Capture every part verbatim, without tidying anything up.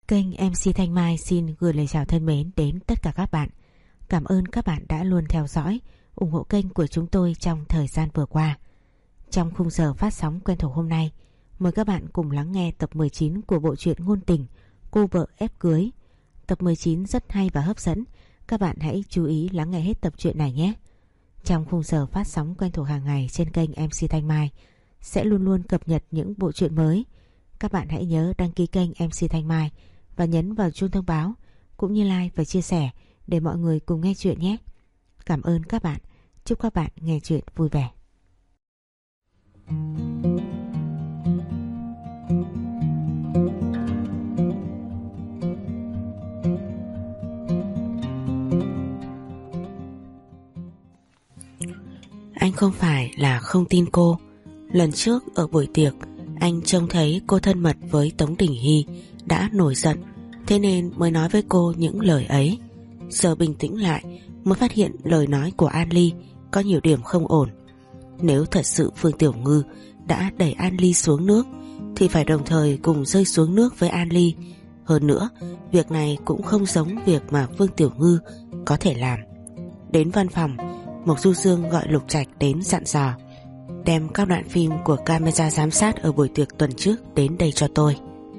Kênh em xê Thanh Mai xin gửi lời chào thân mến đến tất cả các bạn. Cảm ơn các bạn đã luôn theo dõi, ủng hộ kênh của chúng tôi trong thời gian vừa qua. Trong khung giờ phát sóng quen thuộc hôm nay, mời các bạn cùng lắng nghe tập mười chín của bộ truyện ngôn tình Cô vợ ép cưới. Tập mười chín rất hay và hấp dẫn, các bạn hãy chú ý lắng nghe hết tập truyện này nhé. Trong khung giờ phát sóng quen thuộc hàng ngày trên kênh em xê Thanh Mai sẽ luôn luôn cập nhật những bộ truyện mới. Các bạn hãy nhớ đăng ký kênh em xê Thanh Mai và nhấn vào chuông thông báo cũng như like và chia sẻ để mọi người cùng nghe chuyện nhé. Cảm ơn các bạn. Chúc các bạn nghe chuyện vui vẻ. Anh không phải là không tin cô. Lần trước ở buổi tiệc, anh trông thấy cô thân mật với Tống Đình Hy đã nổi giận, thế nên mới nói với cô những lời ấy. Giờ bình tĩnh lại mới phát hiện lời nói của An Ly có nhiều điểm không ổn. Nếu thật sự Phương Tiểu Ngư đã đẩy An Ly xuống nước thì phải đồng thời cùng rơi xuống nước với An Ly. Hơn nữa, việc này cũng không giống việc mà Phương Tiểu Ngư có thể làm. Đến văn phòng, Mộc Du Dương gọi Lục Trạch đến dặn dò: đem các đoạn phim của camera giám sát ở buổi tiệc tuần trước đến đây cho tôi.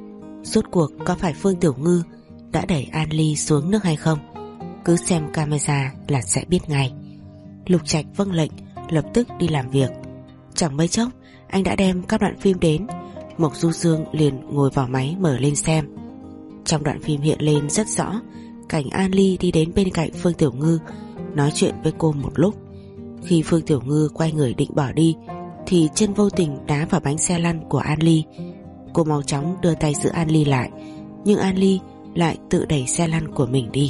Rốt cuộc có phải Phương Tiểu Ngư đã đẩy An Ly xuống nước hay không? Cứ xem camera là sẽ biết ngay. Lục Trạch vâng lệnh, lập tức đi làm việc. Chẳng mấy chốc anh đã đem các đoạn phim đến. Mộc Du Dương liền ngồi vào máy mở lên xem. Trong đoạn phim hiện lên rất rõ cảnh An Ly đi đến bên cạnh Phương Tiểu Ngư nói chuyện với cô một lúc. Khi Phương Tiểu Ngư quay người định bỏ đi thì chân vô tình đá vào bánh xe lăn của An Ly. Cô mau chóng đưa tay giữ An Ly lại, nhưng An Ly lại tự đẩy xe lăn của mình đi.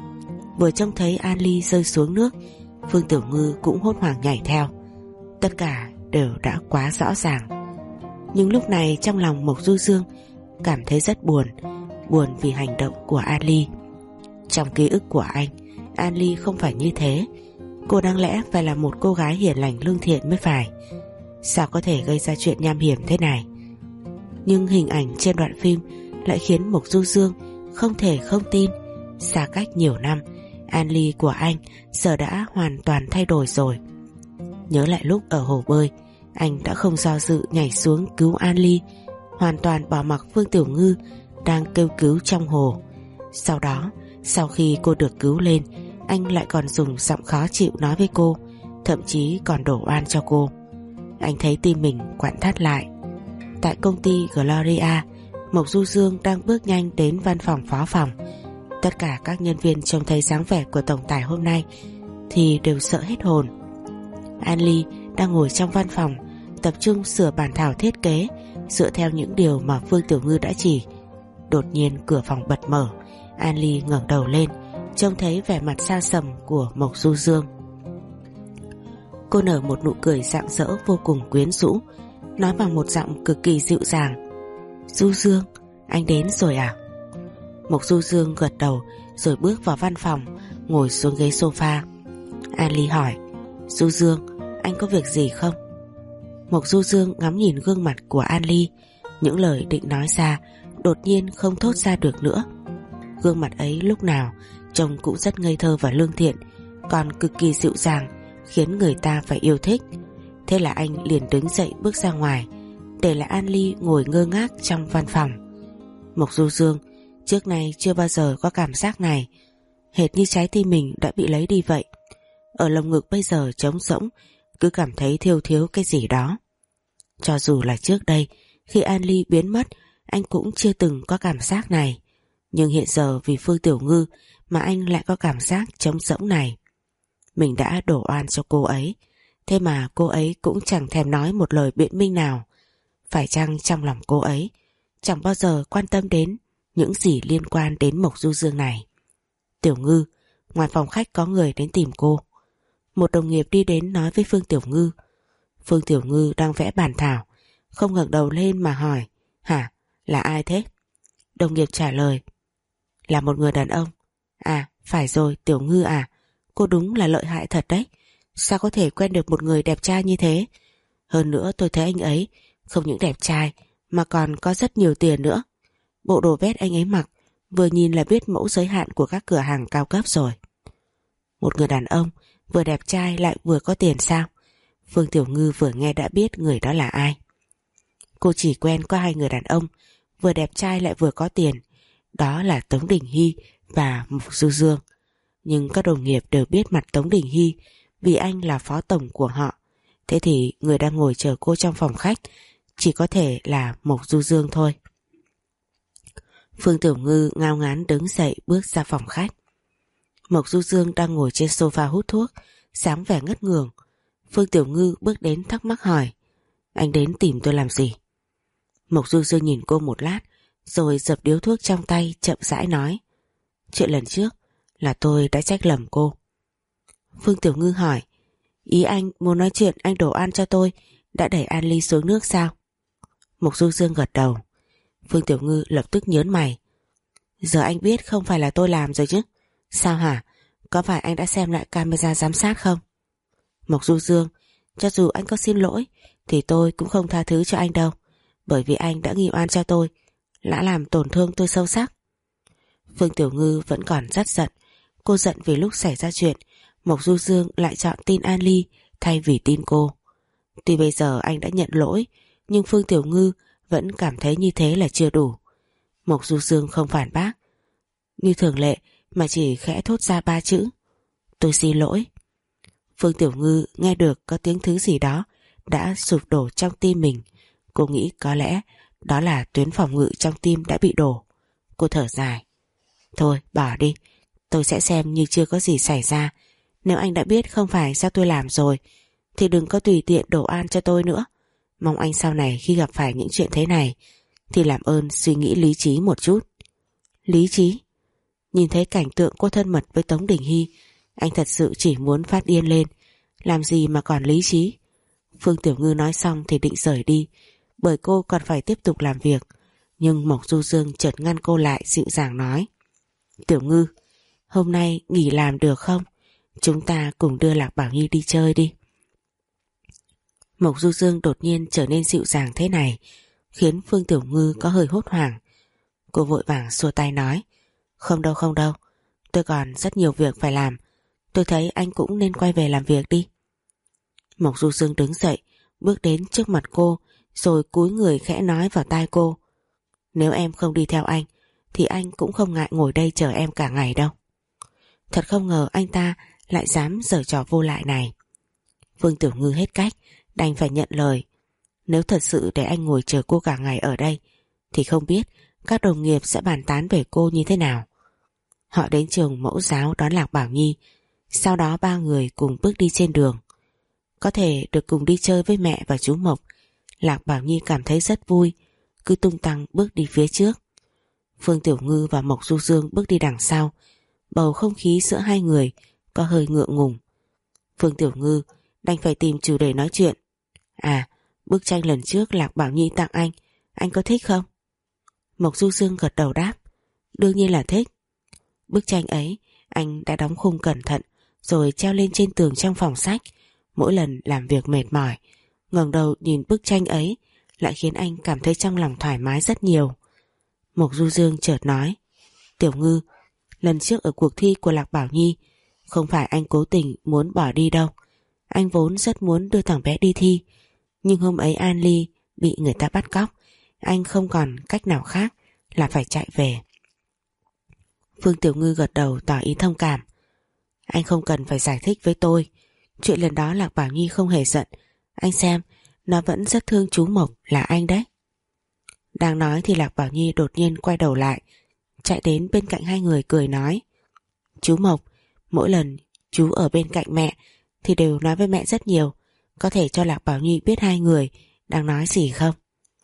Vừa trông thấy An Ly rơi xuống nước, Phương Tiểu Ngư cũng hốt hoảng nhảy theo. Tất cả đều đã quá rõ ràng. Nhưng lúc này trong lòng Mộc Du Dương cảm thấy rất buồn. Buồn vì hành động của An Ly. Trong ký ức của anh, An Ly không phải như thế. Cô đáng lẽ phải là một cô gái hiền lành lương thiện mới phải. Sao có thể gây ra chuyện nham hiểm thế này? Nhưng hình ảnh trên đoạn phim lại khiến Mộc Du Dương không thể không tin. Xa cách nhiều năm, An Ly của anh giờ đã hoàn toàn thay đổi rồi. Nhớ lại lúc ở hồ bơi, anh đã không do dự nhảy xuống cứu An Ly, hoàn toàn bỏ mặc Phương Tiểu Ngư đang kêu cứu trong hồ. Sau đó, sau khi cô được cứu lên, anh lại còn dùng giọng khó chịu nói với cô, thậm chí còn đổ oan cho cô. Anh thấy tim mình quặn thắt lại. Tại công ty Gloria, Mộc Du Dương đang bước nhanh đến văn phòng phó phòng. Tất cả các nhân viên trông thấy dáng vẻ của tổng tài hôm nay thì đều sợ hết hồn. An Ly đang ngồi trong văn phòng tập trung sửa bản thảo thiết kế dựa theo những điều mà Phương Tiểu Ngư đã chỉ. Đột nhiên cửa phòng bật mở. An Ly ngẩng đầu lên, trông thấy vẻ mặt xa sầm của Mộc Du Dương. Cô nở một nụ cười rạng rỡ vô cùng quyến rũ, nói bằng một giọng cực kỳ dịu dàng: Du Dương, anh đến rồi à? Mộc Du Dương gật đầu rồi bước vào văn phòng, ngồi xuống ghế sofa. An Ly hỏi: Du Dương, anh có việc gì không? Mộc Du Dương ngắm nhìn gương mặt của An Ly, những lời định nói ra đột nhiên không thốt ra được nữa. Gương mặt ấy lúc nào trông cũng rất ngây thơ và lương thiện, còn cực kỳ dịu dàng, khiến người ta phải yêu thích. Thế là anh liền đứng dậy bước ra ngoài, để lại An Ly ngồi ngơ ngác trong văn phòng. Mộc Du Dương trước nay chưa bao giờ có cảm giác này, hệt như trái tim mình đã bị lấy đi vậy. Ở lồng ngực bây giờ trống rỗng, cứ cảm thấy thiếu thiếu cái gì đó. Cho dù là trước đây, khi An Ly biến mất, anh cũng chưa từng có cảm giác này. Nhưng hiện giờ vì Phương Tiểu Ngư mà anh lại có cảm giác trống rỗng này. Mình đã đổ oan cho cô ấy, thế mà cô ấy cũng chẳng thèm nói một lời biện minh nào. Phải chăng trong lòng cô ấy chẳng bao giờ quan tâm đến những gì liên quan đến Mộc Du Dương này? Tiểu Ngư, ngoài phòng khách có người đến tìm cô. Một đồng nghiệp đi đến nói với Phương Tiểu Ngư. Phương Tiểu Ngư đang vẽ bản thảo, không ngẩng đầu lên mà hỏi: hả, là ai thế? Đồng nghiệp trả lời: là một người đàn ông. À, phải rồi, Tiểu Ngư à, cô đúng là lợi hại thật đấy. Sao có thể quen được một người đẹp trai như thế? Hơn nữa tôi thấy anh ấy không những đẹp trai mà còn có rất nhiều tiền nữa. Bộ đồ vest anh ấy mặc vừa nhìn là biết mẫu giới hạn của các cửa hàng cao cấp rồi. Một người đàn ông vừa đẹp trai lại vừa có tiền sao? Phương Tiểu Ngư vừa nghe đã biết người đó là ai. Cô chỉ quen có hai người đàn ông vừa đẹp trai lại vừa có tiền, đó là Tống Đình Hy và Mục Du Dương. Nhưng các đồng nghiệp đều biết mặt Tống Đình Hy vì anh là phó tổng của họ. Thế thì người đang ngồi chờ cô trong phòng khách chỉ có thể là Mục Du Dương thôi. Phương Tiểu Ngư ngao ngán đứng dậy bước ra phòng khách. Mục Du Dương đang ngồi trên sofa hút thuốc, sáng vẻ ngất ngường. Phương Tiểu Ngư bước đến thắc mắc hỏi: anh đến tìm tôi làm gì? Mục Du Dương nhìn cô một lát rồi dập điếu thuốc trong tay chậm rãi nói: chuyện lần trước là tôi đã trách lầm cô. Phương Tiểu Ngư hỏi: ý anh muốn nói chuyện anh đổ ăn cho tôi đã đẩy An Ly xuống nước sao? Mục Du Dương gật đầu. Phương Tiểu Ngư lập tức nhớn mày: giờ anh biết không phải là tôi làm rồi chứ? Sao hả? Có phải anh đã xem lại camera giám sát không? Mục Du Dương: cho dù anh có xin lỗi thì tôi cũng không tha thứ cho anh đâu, bởi vì anh đã nghi oan cho tôi, đã làm tổn thương tôi sâu sắc. Phương Tiểu Ngư vẫn còn rất giận. Cô giận vì lúc xảy ra chuyện Mục Du Dương lại chọn tin An Ly thay vì tin cô. Tuy bây giờ anh đã nhận lỗi, nhưng Phương Tiểu Ngư vẫn cảm thấy như thế là chưa đủ. Mục Du Dương không phản bác như thường lệ mà chỉ khẽ thốt ra ba chữ: tôi xin lỗi. Phương Tiểu Ngư nghe được có tiếng thứ gì đó đã sụp đổ trong tim mình. Cô nghĩ có lẽ đó là tuyến phòng ngự trong tim đã bị đổ. Cô thở dài: thôi bỏ đi, tôi sẽ xem như chưa có gì xảy ra. Nếu anh đã biết không phải do tôi làm rồi thì đừng có tùy tiện đổ oan cho tôi nữa. Mong anh sau này khi gặp phải những chuyện thế này thì làm ơn suy nghĩ lý trí một chút. Lý trí? Nhìn thấy cảnh tượng cô thân mật với Tống Đình Hy, anh thật sự chỉ muốn phát điên lên. Làm gì mà còn lý trí? Phương Tiểu Ngư nói xong thì định rời đi, bởi cô còn phải tiếp tục làm việc. Nhưng Mộc Du Dương chợt ngăn cô lại, dịu dàng nói: Tiểu Ngư, hôm nay nghỉ làm được không? Chúng ta cùng đưa Lạc Bảo Nhi đi chơi đi. Mộc Du Dương đột nhiên trở nên dịu dàng thế này khiến Phương Tiểu Ngư có hơi hốt hoảng. Cô vội vàng xua tay nói: Không đâu không đâu, tôi còn rất nhiều việc phải làm. Tôi thấy anh cũng nên quay về làm việc đi. Mộc Du Dương đứng dậy, bước đến trước mặt cô, rồi cúi người khẽ nói vào tai cô: Nếu em không đi theo anh thì anh cũng không ngại ngồi đây chờ em cả ngày đâu. Thật không ngờ anh ta lại dám giở trò vô lại này. Phương Tiểu Ngư hết cách, đành phải nhận lời. Nếu thật sự để anh ngồi chờ cô cả ngày ở đây thì không biết các đồng nghiệp sẽ bàn tán về cô như thế nào. Họ đến trường mẫu giáo đón Lạc Bảo Nhi, sau đó ba người cùng bước đi trên đường. Có thể được cùng đi chơi với mẹ và chú Mộc, Lạc Bảo Nhi cảm thấy rất vui, cứ tung tăng bước đi phía trước. Phương Tiểu Ngư và Mộc Du Dương bước đi đằng sau. Bầu không khí giữa hai người có hơi ngượng ngùng. Phương Tiểu Ngư đành phải tìm chủ đề nói chuyện. À, bức tranh lần trước Lạc Bảo Nhi tặng anh, anh có thích không? Mộc Du Dương gật đầu đáp: Đương nhiên là thích. Bức tranh ấy anh đã đóng khung cẩn thận rồi treo lên trên tường trong phòng sách. Mỗi lần làm việc mệt mỏi, ngẩng đầu nhìn bức tranh ấy lại khiến anh cảm thấy trong lòng thoải mái rất nhiều. Mộc Du Dương chợt nói: Tiểu Ngư, lần trước ở cuộc thi của Lạc Bảo Nhi không phải anh cố tình muốn bỏ đi đâu. Anh vốn rất muốn đưa thằng bé đi thi, nhưng hôm ấy An Ly bị người ta bắt cóc, anh không còn cách nào khác là phải chạy về. Phương Tiểu Ngư gật đầu tỏ ý thông cảm. Anh không cần phải giải thích với tôi. Chuyện lần đó Lạc Bảo Nhi không hề giận. Anh xem, nó vẫn rất thương chú Mộc là anh đấy. Đang nói thì Lạc Bảo Nhi đột nhiên quay đầu lại, chạy đến bên cạnh hai người cười nói: Chú Mộc, mỗi lần chú ở bên cạnh mẹ thì đều nói với mẹ rất nhiều. Có thể cho Lạc Bảo Nhi biết hai người đang nói gì không?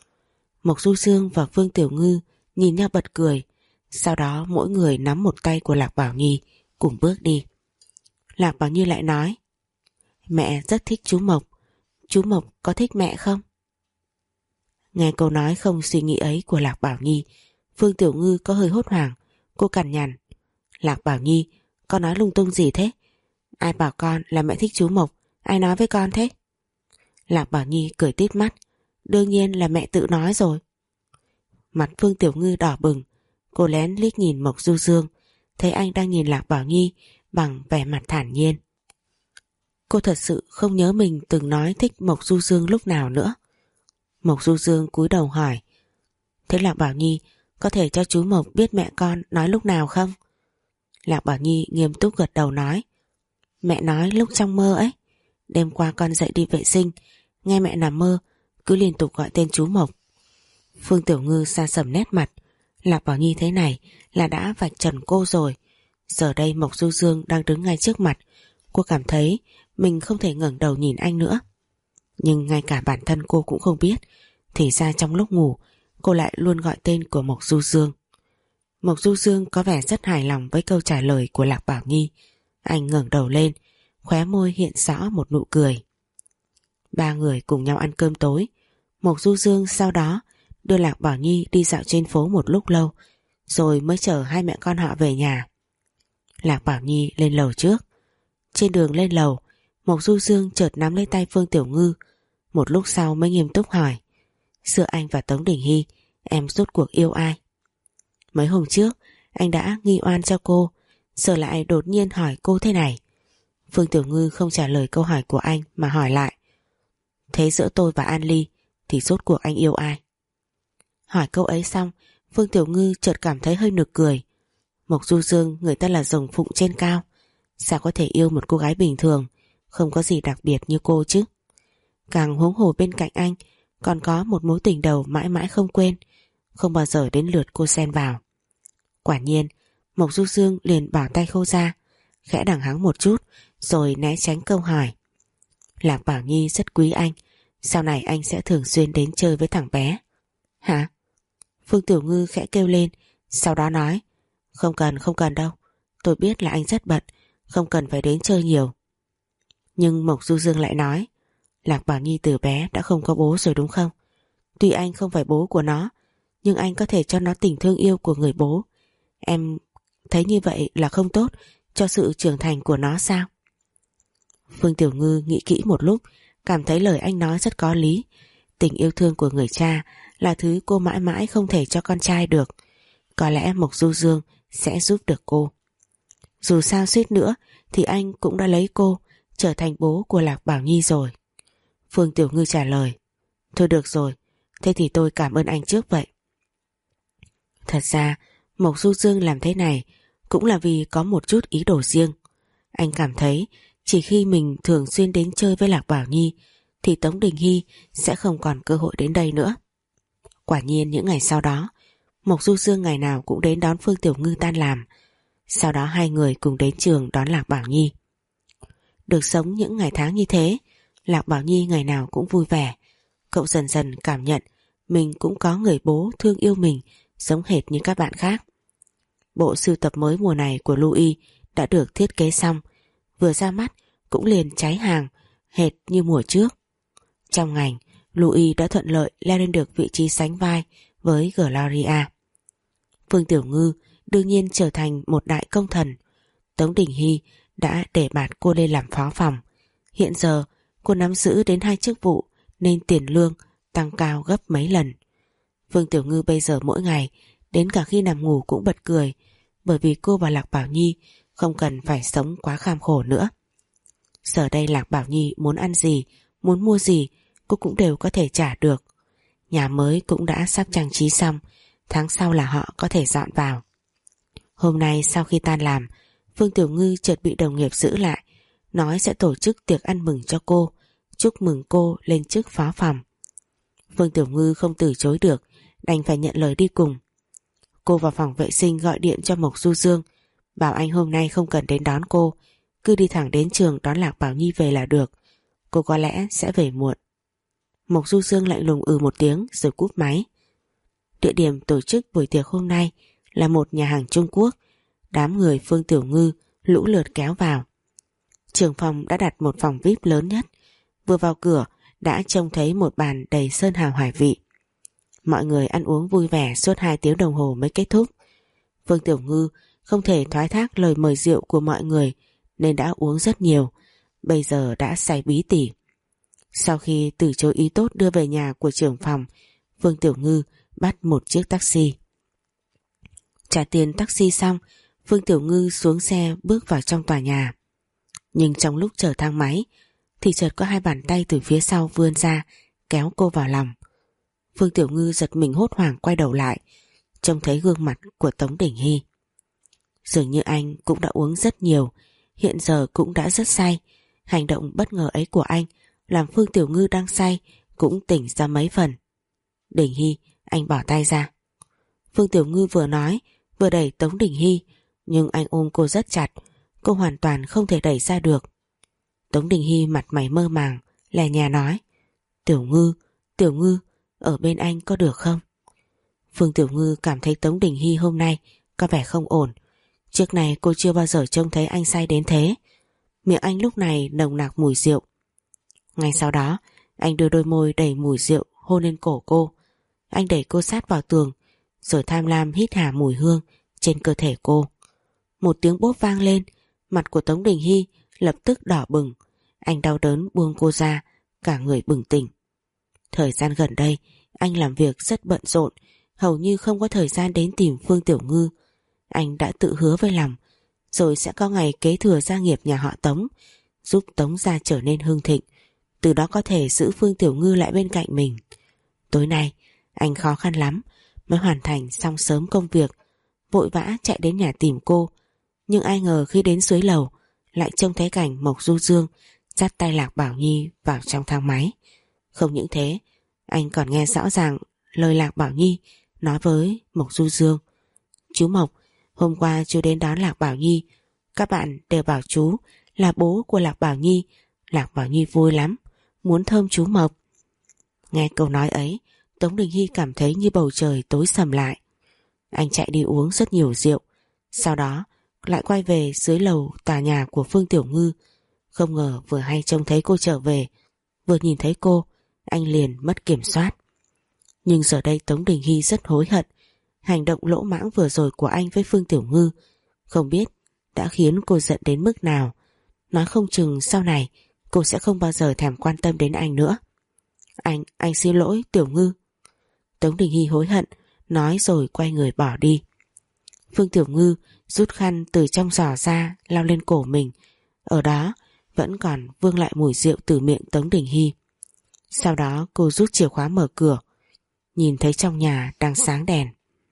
Mộc Du Dương và Phương Tiểu Ngư nhìn nhau bật cười. Sau đó mỗi người nắm một tay của Lạc Bảo Nhi cùng bước đi. Lạc Bảo Nhi lại nói: Mẹ rất thích chú Mộc. Chú Mộc có thích mẹ không? Nghe câu nói không suy nghĩ ấy của Lạc Bảo Nhi, Phương Tiểu Ngư có hơi hốt hoảng. Cô cằn nhằn: Lạc Bảo Nhi, con nói lung tung gì thế? Ai bảo con là mẹ thích chú Mộc? Ai nói với con thế? Lạc Bảo Nhi cười tít mắt: Đương nhiên là mẹ tự nói rồi. Mặt Phương Tiểu Ngư đỏ bừng, Cô lén liếc nhìn Mộc Du Dương, thấy anh đang nhìn Lạc Bảo Nhi bằng vẻ mặt thản nhiên. Cô thật sự không nhớ mình từng nói thích Mộc Du Dương lúc nào nữa. Mộc Du Dương cúi đầu hỏi, thế Lạc Bảo Nhi có thể cho chú Mộc biết mẹ con nói lúc nào không? Lạc Bảo Nhi nghiêm túc gật đầu nói, mẹ nói lúc trong mơ ấy. Đêm qua con dậy đi vệ sinh, nghe mẹ nằm mơ cứ liên tục gọi tên chú Mộc. Phương Tiểu Ngư sa sầm nét mặt. Lạc Bảo Nhi thế này là đã vạch trần cô rồi. Giờ đây Mộc Du Dương đang đứng ngay trước mặt, cô cảm thấy mình không thể ngẩng đầu nhìn anh nữa. Nhưng ngay cả bản thân cô cũng không biết, thì ra trong lúc ngủ cô lại luôn gọi tên của Mộc Du Dương. Mộc Du Dương có vẻ rất hài lòng với câu trả lời của Lạc Bảo Nhi. Anh ngẩng đầu lên, khóe môi hiện rõ một nụ cười. Ba người cùng nhau ăn cơm tối. Mộc Du Dương sau đó đưa Lạc Bảo Nhi đi dạo trên phố một lúc lâu, rồi mới chở hai mẹ con họ về nhà. Lạc Bảo Nhi lên lầu trước. Trên đường lên lầu, Mộc Du Dương chợt nắm lấy tay Phương Tiểu Ngư, một lúc sau mới nghiêm túc hỏi, giữa anh và Tống Đình Hy, em rốt cuộc yêu ai? Mấy hôm trước anh đã nghi oan cho cô, giờ lại đột nhiên hỏi cô thế này. Phương Tiểu Ngư không trả lời câu hỏi của anh mà hỏi lại, thế giữa tôi và An Ly thì rốt cuộc anh yêu ai? Hỏi câu ấy xong, Phương Tiểu Ngư chợt cảm thấy hơi nực cười. Mộc Du Dương người ta là rồng phụng trên cao, sao có thể yêu một cô gái bình thường, không có gì đặc biệt như cô chứ? Càng huống hồ bên cạnh anh còn có một mối tình đầu mãi mãi không quên, không bao giờ đến lượt cô xen vào. Quả nhiên, Mộc Du Dương liền bỏ tay cô ra, khẽ đằng hắng một chút rồi né tránh câu hỏi. Lạc Bảo Nhi rất quý anh, sau này anh sẽ thường xuyên đến chơi với thằng bé. Hả? Phương Tiểu Ngư khẽ kêu lên, sau đó nói, không cần không cần đâu, tôi biết là anh rất bận, không cần phải đến chơi nhiều. Nhưng Mộc Du Dương lại nói, Lạc Bảo Nhi từ bé đã không có bố rồi đúng không? Tuy anh không phải bố của nó, nhưng anh có thể cho nó tình thương yêu của người bố. Em thấy như vậy là không tốt cho sự trưởng thành của nó sao? Phương Tiểu Ngư nghĩ kỹ một lúc, cảm thấy lời anh nói rất có lý. Tình yêu thương của người cha là thứ cô mãi mãi không thể cho con trai được. Có lẽ Mộc Du Dương sẽ giúp được cô. Dù sao suýt nữa thì anh cũng đã lấy cô trở thành bố của Lạc Bảo Nhi rồi. Phương Tiểu Ngư trả lời, thôi được rồi, thế thì tôi cảm ơn anh trước vậy. Thật ra Mộc Du Dương làm thế này cũng là vì có một chút ý đồ riêng. Anh cảm thấy chỉ khi mình thường xuyên đến chơi với Lạc Bảo Nhi thì Tống Đình Hy sẽ không còn cơ hội đến đây nữa. Quả nhiên những ngày sau đó, Mộc Du Dương ngày nào cũng đến đón Phương Tiểu Ngư tan làm. Sau đó hai người cùng đến trường đón Lạc Bảo Nhi. Được sống những ngày tháng như thế, Lạc Bảo Nhi ngày nào cũng vui vẻ. Cậu dần dần cảm nhận mình cũng có người bố thương yêu mình giống hệt như các bạn khác. Bộ sưu tập mới mùa này của Louis đã được thiết kế xong, vừa ra mắt cũng liền cháy hàng hệt như mùa trước. Trong ngành, Louis đã thuận lợi leo lên được vị trí sánh vai với Gloria. Phương Tiểu Ngư đương nhiên trở thành một đại công thần. Tống Đình Hy đã để bạt cô lên làm phó phòng. Hiện giờ cô nắm giữ đến hai chức vụ nên tiền lương tăng cao gấp mấy lần. Phương Tiểu Ngư bây giờ mỗi ngày đến cả khi nằm ngủ cũng bật cười, bởi vì cô và Lạc Bảo Nhi không cần phải sống quá kham khổ nữa. Giờ đây Lạc Bảo Nhi muốn ăn gì, muốn mua gì cô cũng đều có thể trả được. Nhà mới cũng đã sắp trang trí xong, tháng sau là họ có thể dọn vào. Hôm nay sau khi tan làm, Phương Tiểu Ngư chợt bị đồng nghiệp giữ lại, nói sẽ tổ chức tiệc ăn mừng cho cô, chúc mừng cô lên chức phó phòng. Phương Tiểu Ngư không từ chối được, đành phải nhận lời đi cùng. Cô vào phòng vệ sinh gọi điện cho Mộc Du Dương, bảo anh hôm nay không cần đến đón cô, cứ đi thẳng đến trường đón Lạc Bảo Nhi về là được, cô có lẽ sẽ về muộn. Mộc Du Dương lạnh lùng ừ một tiếng rồi cúp máy. Địa điểm tổ chức buổi tiệc hôm nay là một nhà hàng Trung Quốc. Đám người Phương Tiểu Ngư lũ lượt kéo vào. Trưởng phòng đã đặt một phòng vi ai pi lớn nhất. Vừa vào cửa đã trông thấy một bàn đầy sơn hào hải vị. Mọi người ăn uống vui vẻ suốt hai tiếng đồng hồ mới kết thúc. Phương Tiểu Ngư không thể thoái thác lời mời rượu của mọi người nên đã uống rất nhiều, bây giờ đã say bí tỉ. Sau khi từ chối ý tốt đưa về nhà của trưởng phòng, Phương Tiểu Ngư bắt một chiếc taxi. Trả tiền taxi xong, Phương Tiểu Ngư xuống xe bước vào trong tòa nhà. Nhưng trong lúc chờ thang máy thì chợt có hai bàn tay từ phía sau vươn ra kéo cô vào lòng. Phương Tiểu Ngư giật mình hốt hoảng quay đầu lại, trông thấy gương mặt của Tống Đình Hy. Dường như anh cũng đã uống rất nhiều, hiện giờ cũng đã rất say. Hành động bất ngờ ấy của anh làm Phương Tiểu Ngư đang say cũng tỉnh ra mấy phần. Đình Hy, anh bỏ tay ra. Phương Tiểu Ngư vừa nói vừa đẩy Tống Đình Hy, nhưng anh ôm cô rất chặt, cô hoàn toàn không thể đẩy ra được. Tống Đình Hy mặt mày mơ màng, lè nhè nói: Tiểu Ngư, Tiểu Ngư, ở bên anh có được không? Phương Tiểu Ngư cảm thấy Tống Đình Hy hôm nay có vẻ không ổn. Trước này cô chưa bao giờ trông thấy anh say đến thế. Miệng anh lúc này nồng nặc mùi rượu. Ngay sau đó anh đưa đôi môi đầy mùi rượu hôn lên cổ cô. Anh đẩy cô sát vào tường, rồi tham lam hít hà mùi hương trên cơ thể cô. Một tiếng bốp vang lên, mặt của Tống Đình Hy lập tức đỏ bừng. Anh đau đớn buông cô ra, cả người bừng tỉnh. Thời gian gần đây anh làm việc rất bận rộn, hầu như không có thời gian đến tìm Phương Tiểu Ngư. Anh đã tự hứa với lòng rồi sẽ có ngày kế thừa gia nghiệp nhà họ Tống, giúp Tống gia trở nên hưng thịnh, từ đó có thể giữ Phương Tiểu Ngư lại bên cạnh mình. Tối nay anh khó khăn lắm mới hoàn thành xong sớm công việc, vội vã chạy đến nhà tìm cô. Nhưng ai ngờ khi đến dưới lầu lại trông thấy cảnh Mộc Du Dương dắt tay Lạc Bảo Nhi vào trong thang máy. Không những thế, anh còn nghe rõ ràng lời Lạc Bảo Nhi nói với Mộc Du Dương: Chú Mộc, hôm qua chú đến đón Lạc Bảo Nhi, các bạn đều bảo chú là bố của Lạc Bảo Nhi. Lạc Bảo Nhi vui lắm, muốn thơm chú Mộc. Nghe câu nói ấy, Tống Đình Hy cảm thấy như bầu trời tối sầm lại. Anh chạy đi uống rất nhiều rượu, sau đó lại quay về dưới lầu tòa nhà của Phương Tiểu Ngư. Không ngờ vừa hay trông thấy cô trở về, vừa nhìn thấy cô, anh liền mất kiểm soát. Nhưng giờ đây Tống Đình Hy rất hối hận. Hành động lỗ mãng vừa rồi của anh với Phương Tiểu Ngư không biết đã khiến cô giận đến mức nào. Nói không chừng sau này cô sẽ không bao giờ thèm quan tâm đến anh nữa. Anh, anh xin lỗi Tiểu Ngư. Tống Đình Hy hối hận nói rồi quay người bỏ đi. Phương Tiểu Ngư rút khăn từ trong giỏ ra lau lên cổ mình, ở đó vẫn còn vương lại mùi rượu từ miệng Tống Đình Hy. Sau đó cô rút chìa khóa mở cửa, nhìn thấy trong nhà đang sáng đèn.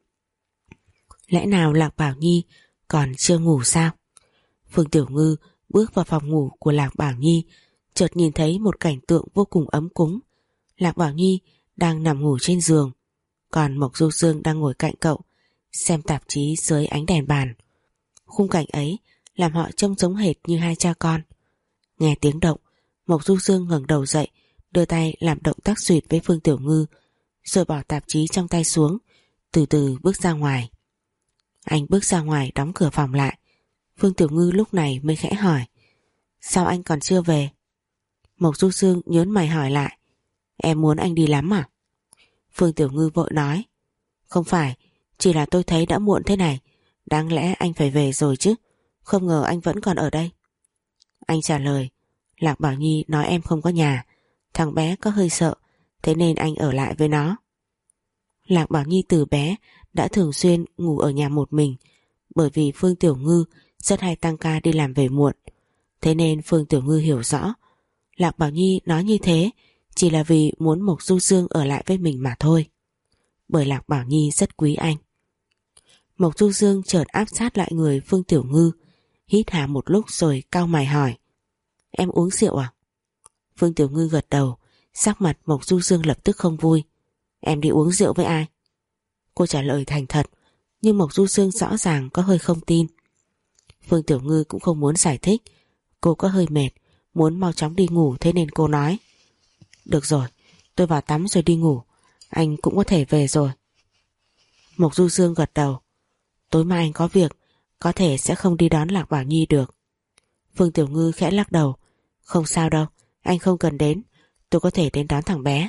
Lẽ nào Lạc Bảo Nhi còn chưa ngủ sao? Phương Tiểu Ngư bước vào phòng ngủ của Lạc Bảo Nhi, chợt nhìn thấy một cảnh tượng vô cùng ấm cúng. Lạc Bảo Nhi đang nằm ngủ trên giường, còn Mộc Du Dương đang ngồi cạnh cậu xem tạp chí dưới ánh đèn bàn. Khung cảnh ấy làm họ trông giống hệt như hai cha con. Nghe tiếng động, Mộc Du Dương ngẩng đầu dậy, đưa tay làm động tác duyệt với Phương Tiểu Ngư, rồi bỏ tạp chí trong tay xuống, từ từ bước ra ngoài. Anh bước ra ngoài đóng cửa phòng lại. Phương Tiểu Ngư lúc này mới khẽ hỏi: Sao anh còn chưa về? Mộc Du Dương nhớn mày hỏi lại: Em muốn anh đi lắm à? Phương Tiểu Ngư vội nói: Không phải, chỉ là tôi thấy đã muộn thế này, đáng lẽ anh phải về rồi chứ, không ngờ anh vẫn còn ở đây. Anh trả lời: Lạc Bảo Nhi nói em không có nhà, thằng bé có hơi sợ, thế nên anh ở lại với nó. Lạc Bảo Nhi từ bé đã thường xuyên ngủ ở nhà một mình, bởi vì Phương Tiểu Ngư rất hay tăng ca đi làm về muộn. Thế nên Phương Tiểu Ngư hiểu rõ Lạc Bảo Nhi nói như thế chỉ là vì muốn Mộc Du Dương ở lại với mình mà thôi, bởi Lạc Bảo Nhi rất quý anh. Mộc Du Dương chợt áp sát lại người Phương Tiểu Ngư, hít hà một lúc rồi cau mày hỏi: Em uống rượu à? Phương Tiểu Ngư gật đầu, sắc mặt Mộc Du Dương lập tức không vui. Em đi uống rượu với ai? Cô trả lời thành thật, nhưng Mộc Du Dương rõ ràng có hơi không tin. Phương Tiểu Ngư cũng không muốn giải thích, cô có hơi mệt, muốn mau chóng đi ngủ, thế nên cô nói: Được rồi, tôi vào tắm rồi đi ngủ, anh cũng có thể về rồi. Mộc Du Dương gật đầu: Tối mai anh có việc, có thể sẽ không đi đón Lạc Bảo Nhi được. Phương Tiểu Ngư khẽ lắc đầu: Không sao đâu, anh không cần đến, tôi có thể đến đón thằng bé.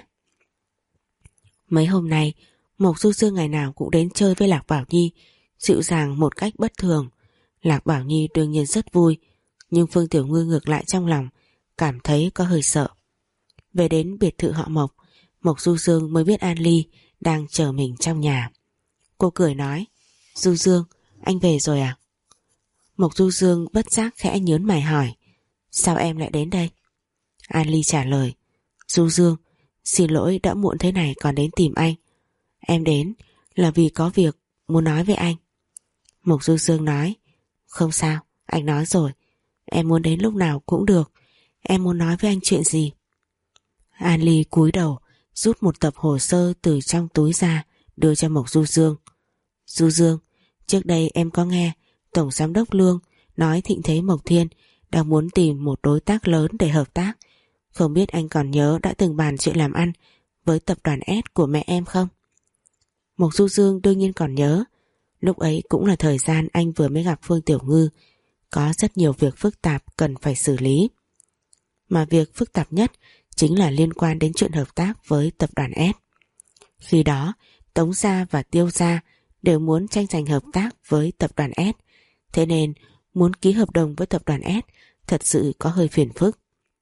Mấy hôm nay Mộc Du Dương ngày nào cũng đến chơi với Lạc Bảo Nhi, dịu dàng một cách bất thường. Lạc Bảo Nhi đương nhiên rất vui, nhưng Phương Tiểu Ngư ngược lại trong lòng cảm thấy có hơi sợ. Về đến biệt thự họ Mộc, Mộc Du Dương mới biết An Ly đang chờ mình trong nhà. Cô cười nói: Du Dương, anh về rồi à? Mộc Du Dương bất giác khẽ nhớn mày hỏi, sao em lại đến đây? An Ly trả lời, Du Dương, xin lỗi đã muộn thế này còn đến tìm anh. Em đến là vì có việc muốn nói với anh. Mộc Du Dương nói, không sao, anh nói rồi, em muốn đến lúc nào cũng được. Em muốn nói với anh chuyện gì? An Ly cúi đầu rút một tập hồ sơ từ trong túi ra đưa cho Mộc Du Dương. Du Dương, trước đây em có nghe Tổng Giám đốc Lương nói Thịnh Thế Mộc Thiên đang muốn tìm một đối tác lớn để hợp tác. Không biết anh còn nhớ đã từng bàn chuyện làm ăn với tập đoàn S của mẹ em không? Mộc Du Dương đương nhiên còn nhớ. Lúc ấy cũng là thời gian anh vừa mới gặp Phương Tiểu Ngư, có rất nhiều việc phức tạp cần phải xử lý. Mà việc phức tạp nhất chính là liên quan đến chuyện hợp tác với tập đoàn S. Khi đó, Tống Gia và Tiêu Gia đều muốn tranh giành hợp tác với tập đoàn S, thế nên muốn ký hợp đồng với tập đoàn S thật sự có hơi phiền phức.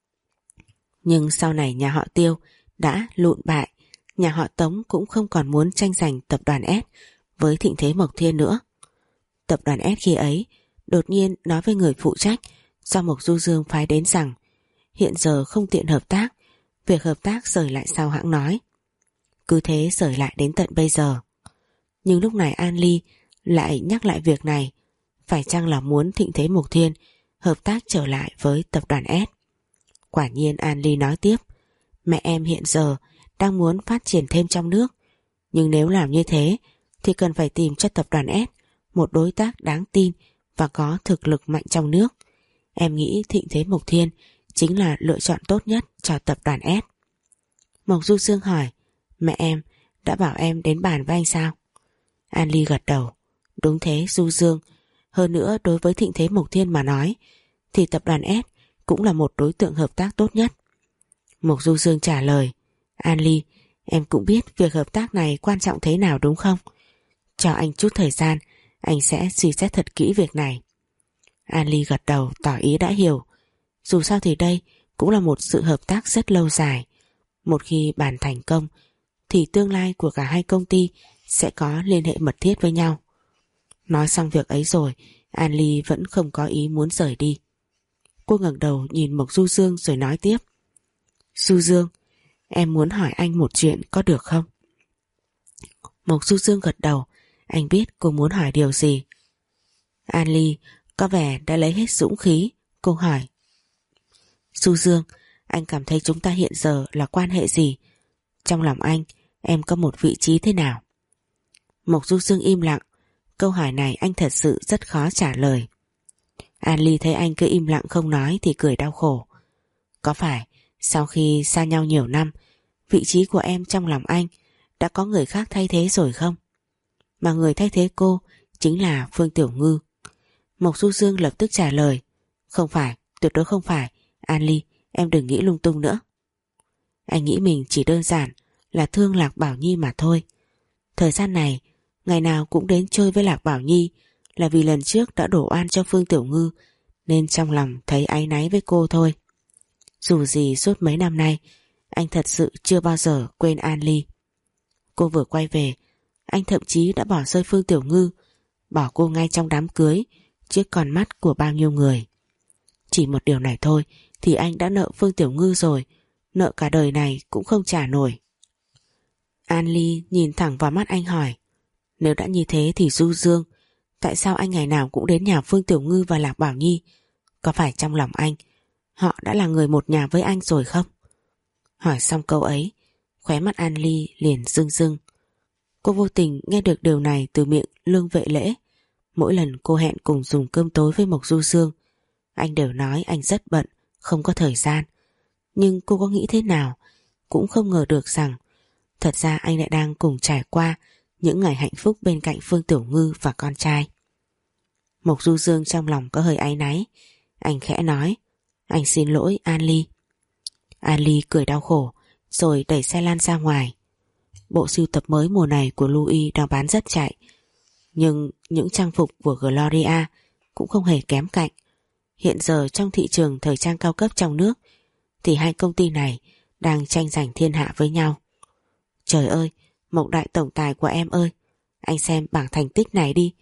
Nhưng sau này nhà họ Tiêu đã lụn bại, nhà họ Tống cũng không còn muốn tranh giành tập đoàn S với Thịnh Thế Mộc Thiên nữa. Tập đoàn S khi ấy đột nhiên nói với người phụ trách do Mộc Du Dương phái đến rằng hiện giờ không tiện hợp tác, việc hợp tác rời lại sau hãng nói. Cứ thế rời lại đến tận bây giờ. Nhưng lúc này An Ly lại nhắc lại việc này, phải chăng là muốn Thịnh Thế Mộc Thiên hợp tác trở lại với tập đoàn S. Quả nhiên An Ly nói tiếp, mẹ em hiện giờ đang muốn phát triển thêm trong nước, nhưng nếu làm như thế thì cần phải tìm cho tập đoàn S một đối tác đáng tin và có thực lực mạnh trong nước. Em nghĩ Thịnh Thế Mộc Thiên chính là lựa chọn tốt nhất cho tập đoàn S. Mộc Du Dương hỏi, mẹ em đã bảo em đến bàn với anh sao? An Ly gật đầu, đúng thế Du Dương, hơn nữa đối với Thịnh Thế Mộc Thiên mà nói thì tập đoàn S cũng là một đối tượng hợp tác tốt nhất. Mộc Du Dương trả lời, An Ly, em cũng biết việc hợp tác này quan trọng thế nào đúng không? Cho anh chút thời gian, anh sẽ suy xét thật kỹ việc này. An Ly gật đầu tỏ ý đã hiểu. Dù sao thì đây cũng là một sự hợp tác rất lâu dài. Một khi bàn thành công thì tương lai của cả hai công ty sẽ có liên hệ mật thiết với nhau. Nói xong việc ấy rồi, An Ly vẫn không có ý muốn rời đi. Cô ngẩng đầu nhìn Mộc Du Dương rồi nói tiếp, Du Dương, em muốn hỏi anh một chuyện có được không? Mộc Du Dương gật đầu, anh biết cô muốn hỏi điều gì. An Ly có vẻ đã lấy hết dũng khí, cô hỏi, Du Dương, anh cảm thấy chúng ta hiện giờ là quan hệ gì? Trong lòng anh, em có một vị trí thế nào? Mộc Du Dương im lặng, câu hỏi này anh thật sự rất khó trả lời. An Ly thấy anh cứ im lặng không nói thì cười đau khổ. Có phải sau khi xa nhau nhiều năm, vị trí của em trong lòng anh đã có người khác thay thế rồi không? Mà người thay thế cô chính là Phương Tiểu Ngư. Mộc Du Dương lập tức trả lời, không phải, tuyệt đối không phải. An Ly, em đừng nghĩ lung tung nữa. Anh nghĩ mình chỉ đơn giản là thương Lạc Bảo Nhi mà thôi. Thời gian này, ngày nào cũng đến chơi với Lạc Bảo Nhi là vì lần trước đã đổ oan cho Phương Tiểu Ngư, nên trong lòng thấy áy náy với cô thôi. Dù gì suốt mấy năm nay, anh thật sự chưa bao giờ quên An Ly. Cô vừa quay về, anh thậm chí đã bỏ rơi Phương Tiểu Ngư, bỏ cô ngay trong đám cưới, trước con mắt của bao nhiêu người. Chỉ một điều này thôi thì anh đã nợ Phương Tiểu Ngư rồi, nợ cả đời này cũng không trả nổi. An Ly nhìn thẳng vào mắt anh hỏi, nếu đã như thế thì Du Dương, tại sao anh ngày nào cũng đến nhà Phương Tiểu Ngư và Lạc Bảo Nhi? Có phải trong lòng anh họ đã là người một nhà với anh rồi không? Hỏi xong câu ấy, khóe mắt An Ly liền rưng rưng. Cô vô tình nghe được điều này từ miệng Lương Vệ Lễ. Mỗi lần cô hẹn cùng dùng cơm tối với Mộc Du Dương, anh đều nói anh rất bận, không có thời gian. Nhưng cô có nghĩ thế nào cũng không ngờ được rằng thật ra anh lại đang cùng trải qua những ngày hạnh phúc bên cạnh Phương Tiểu Ngư và con trai. Mộc Du Dương trong lòng có hơi áy náy. Anh khẽ nói, anh xin lỗi An Ly. An Ly cười đau khổ rồi đẩy xe lăn ra ngoài. Bộ sưu tập mới mùa này của Louis đang bán rất chạy, nhưng những trang phục của Gloria cũng không hề kém cạnh. Hiện giờ trong thị trường thời trang cao cấp trong nước thì hai công ty này đang tranh giành thiên hạ với nhau. Trời ơi, Mộc đại tổng tài của em ơi, anh xem bảng thành tích này đi,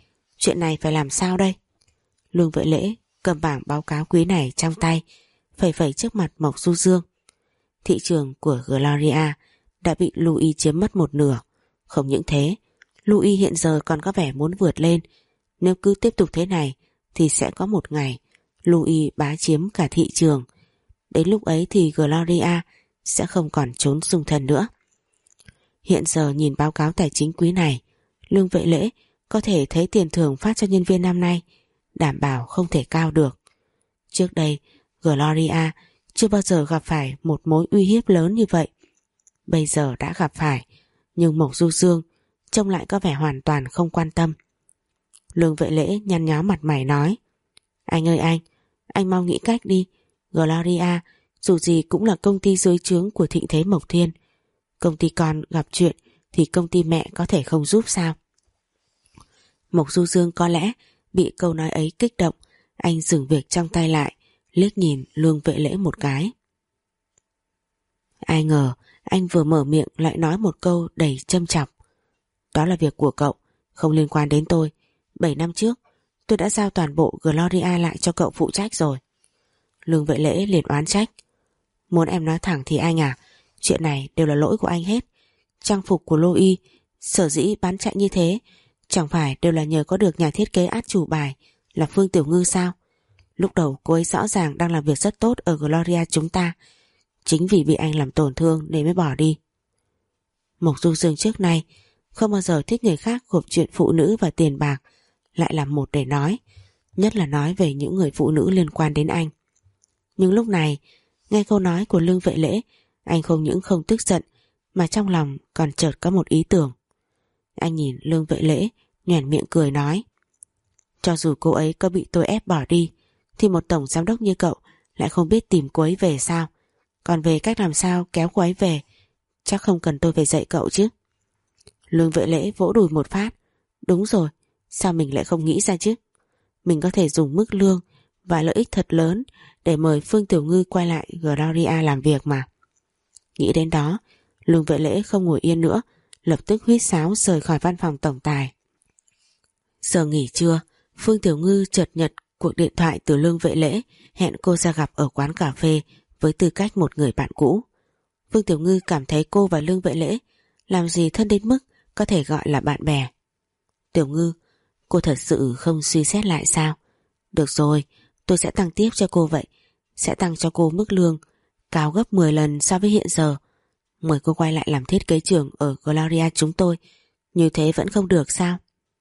chuyện này phải làm sao đây? Lương Vệ Lễ cầm bảng báo cáo quý này trong tay, phẩy phẩy trước mặt Mộc Du Dương. Thị trường của Gloria đã bị Louis chiếm mất một nửa. Không những thế, Louis hiện giờ còn có vẻ muốn vượt lên. Nếu cứ tiếp tục thế này thì sẽ có một ngày Louis bá chiếm cả thị trường. Đến lúc ấy thì Gloria sẽ không còn trốn xung thân nữa. Hiện giờ nhìn báo cáo tài chính quý này, Lương Vệ Lễ có thể thấy tiền thưởng phát cho nhân viên năm nay đảm bảo không thể cao được. Trước đây Gloria chưa bao giờ gặp phải một mối uy hiếp lớn như vậy. Bây giờ đã gặp phải, nhưng Mộc Du Dương trông lại có vẻ hoàn toàn không quan tâm. Lương Vệ Lễ nhăn nhó mặt mày nói: Anh ơi anh, anh mau nghĩ cách đi. Gloria dù gì cũng là công ty dưới trướng của Thịnh Thế Mộc Thiên. Công ty con gặp chuyện thì công ty mẹ có thể không giúp sao? Mộc Du Dương có lẽ bị câu nói ấy kích động, anh dừng việc trong tay lại, liếc nhìn Lương Vệ Lễ một cái. Ai ngờ anh vừa mở miệng lại nói một câu đầy châm chọc: Đó là việc của cậu, không liên quan đến tôi. Bảy năm trước tôi đã giao toàn bộ Gloria lại cho cậu phụ trách rồi. Lương Vệ Lễ liền oán trách: Muốn em nói thẳng thì anh à, chuyện này đều là lỗi của anh hết. Trang phục của Louis sở dĩ bán chạy như thế chẳng phải đều là nhờ có được nhà thiết kế át chủ bài là Phương Tiểu Ngư sao? Lúc đầu cô ấy rõ ràng đang làm việc rất tốt ở Gloria chúng ta, chính vì bị anh làm tổn thương nên mới bỏ đi. Mộc Du Dương trước nay không bao giờ thích người khác gộp chuyện phụ nữ và tiền bạc lại làm một để nói, nhất là nói về những người phụ nữ liên quan đến anh. Nhưng lúc này nghe câu nói của Lương Vệ Lễ, anh không những không tức giận mà trong lòng còn chợt có một ý tưởng. Anh nhìn Lương Vệ Lễ, nhoẻn miệng cười nói: Cho dù cô ấy có bị tôi ép bỏ đi thì một tổng giám đốc như cậu lại không biết tìm cô ấy về sao? Còn về cách làm sao kéo cô ấy về chắc không cần tôi phải dạy cậu chứ. Lương Vệ Lễ vỗ đùi một phát: Đúng rồi, sao mình lại không nghĩ ra chứ? Mình có thể dùng mức lương và lợi ích thật lớn để mời Phương Tiểu Ngư quay lại Gloria làm việc mà. Nghĩ đến đó, Lương Vệ Lễ không ngồi yên nữa, lập tức huýt sáo rời khỏi văn phòng tổng tài. Giờ nghỉ trưa, Phương Tiểu Ngư chợt nhận cuộc điện thoại từ Lương Vệ Lễ, hẹn cô ra gặp ở quán cà phê với tư cách một người bạn cũ. Phương Tiểu Ngư cảm thấy cô và Lương Vệ Lễ làm gì thân đến mức có thể gọi là bạn bè. Tiểu Ngư, cô thật sự không suy xét lại sao? Được rồi, tôi sẽ tăng tiếp cho cô vậy. Sẽ tăng cho cô mức lương cao gấp mười lần so với hiện giờ. Mời cô quay lại làm thiết kế trưởng ở Gloria chúng tôi. Như thế vẫn không được sao?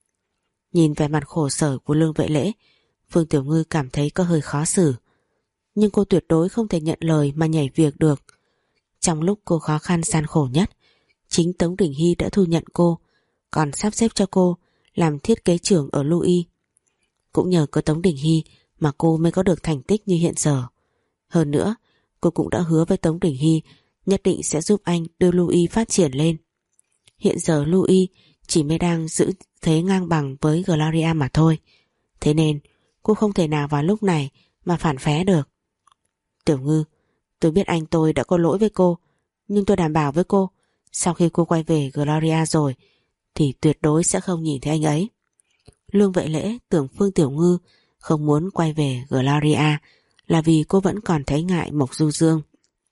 Nhìn vẻ mặt khổ sở của Lương Vệ Lễ, Phương Tiểu Ngư cảm thấy có hơi khó xử. Nhưng cô tuyệt đối không thể nhận lời mà nhảy việc được. Trong lúc cô khó khăn gian khổ nhất, chính Tống Đình Hy đã thu nhận cô, còn sắp xếp cho cô làm thiết kế trưởng ở Louis. Cũng nhờ có Tống Đình Hy mà cô mới có được thành tích như hiện giờ. Hơn nữa, cô cũng đã hứa với Tống Đình Hy nhất định sẽ giúp anh đưa Louis phát triển lên. Hiện giờ Louis chỉ mới đang giữ thế ngang bằng với Gloria mà thôi. Thế nên cô không thể nào vào lúc này mà phản phé được. Tiểu Ngư, tôi biết anh tôi đã có lỗi với cô, nhưng tôi đảm bảo với cô, sau khi cô quay về Gloria rồi thì tuyệt đối sẽ không nhìn thấy anh ấy. Lương Vệ Lễ tưởng Phương Tiểu Ngư không muốn quay về Gloria là vì cô vẫn còn thấy ngại Mộc Du Dương.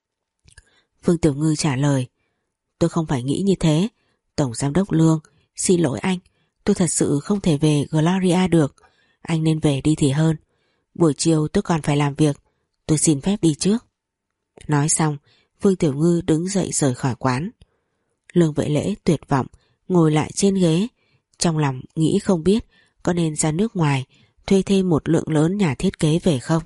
Phương Tiểu Ngư trả lời: Tôi không phải nghĩ như thế. Tổng giám đốc Lương, xin lỗi anh, tôi thật sự không thể về Gloria được. Anh nên về đi thì hơn. Buổi chiều tôi còn phải làm việc, tôi xin phép đi trước. Nói xong, Phương Tiểu Ngư đứng dậy rời khỏi quán. Lương Vệ Lễ tuyệt vọng ngồi lại trên ghế, trong lòng nghĩ không biết có nên ra nước ngoài thuê thêm một lượng lớn nhà thiết kế về không.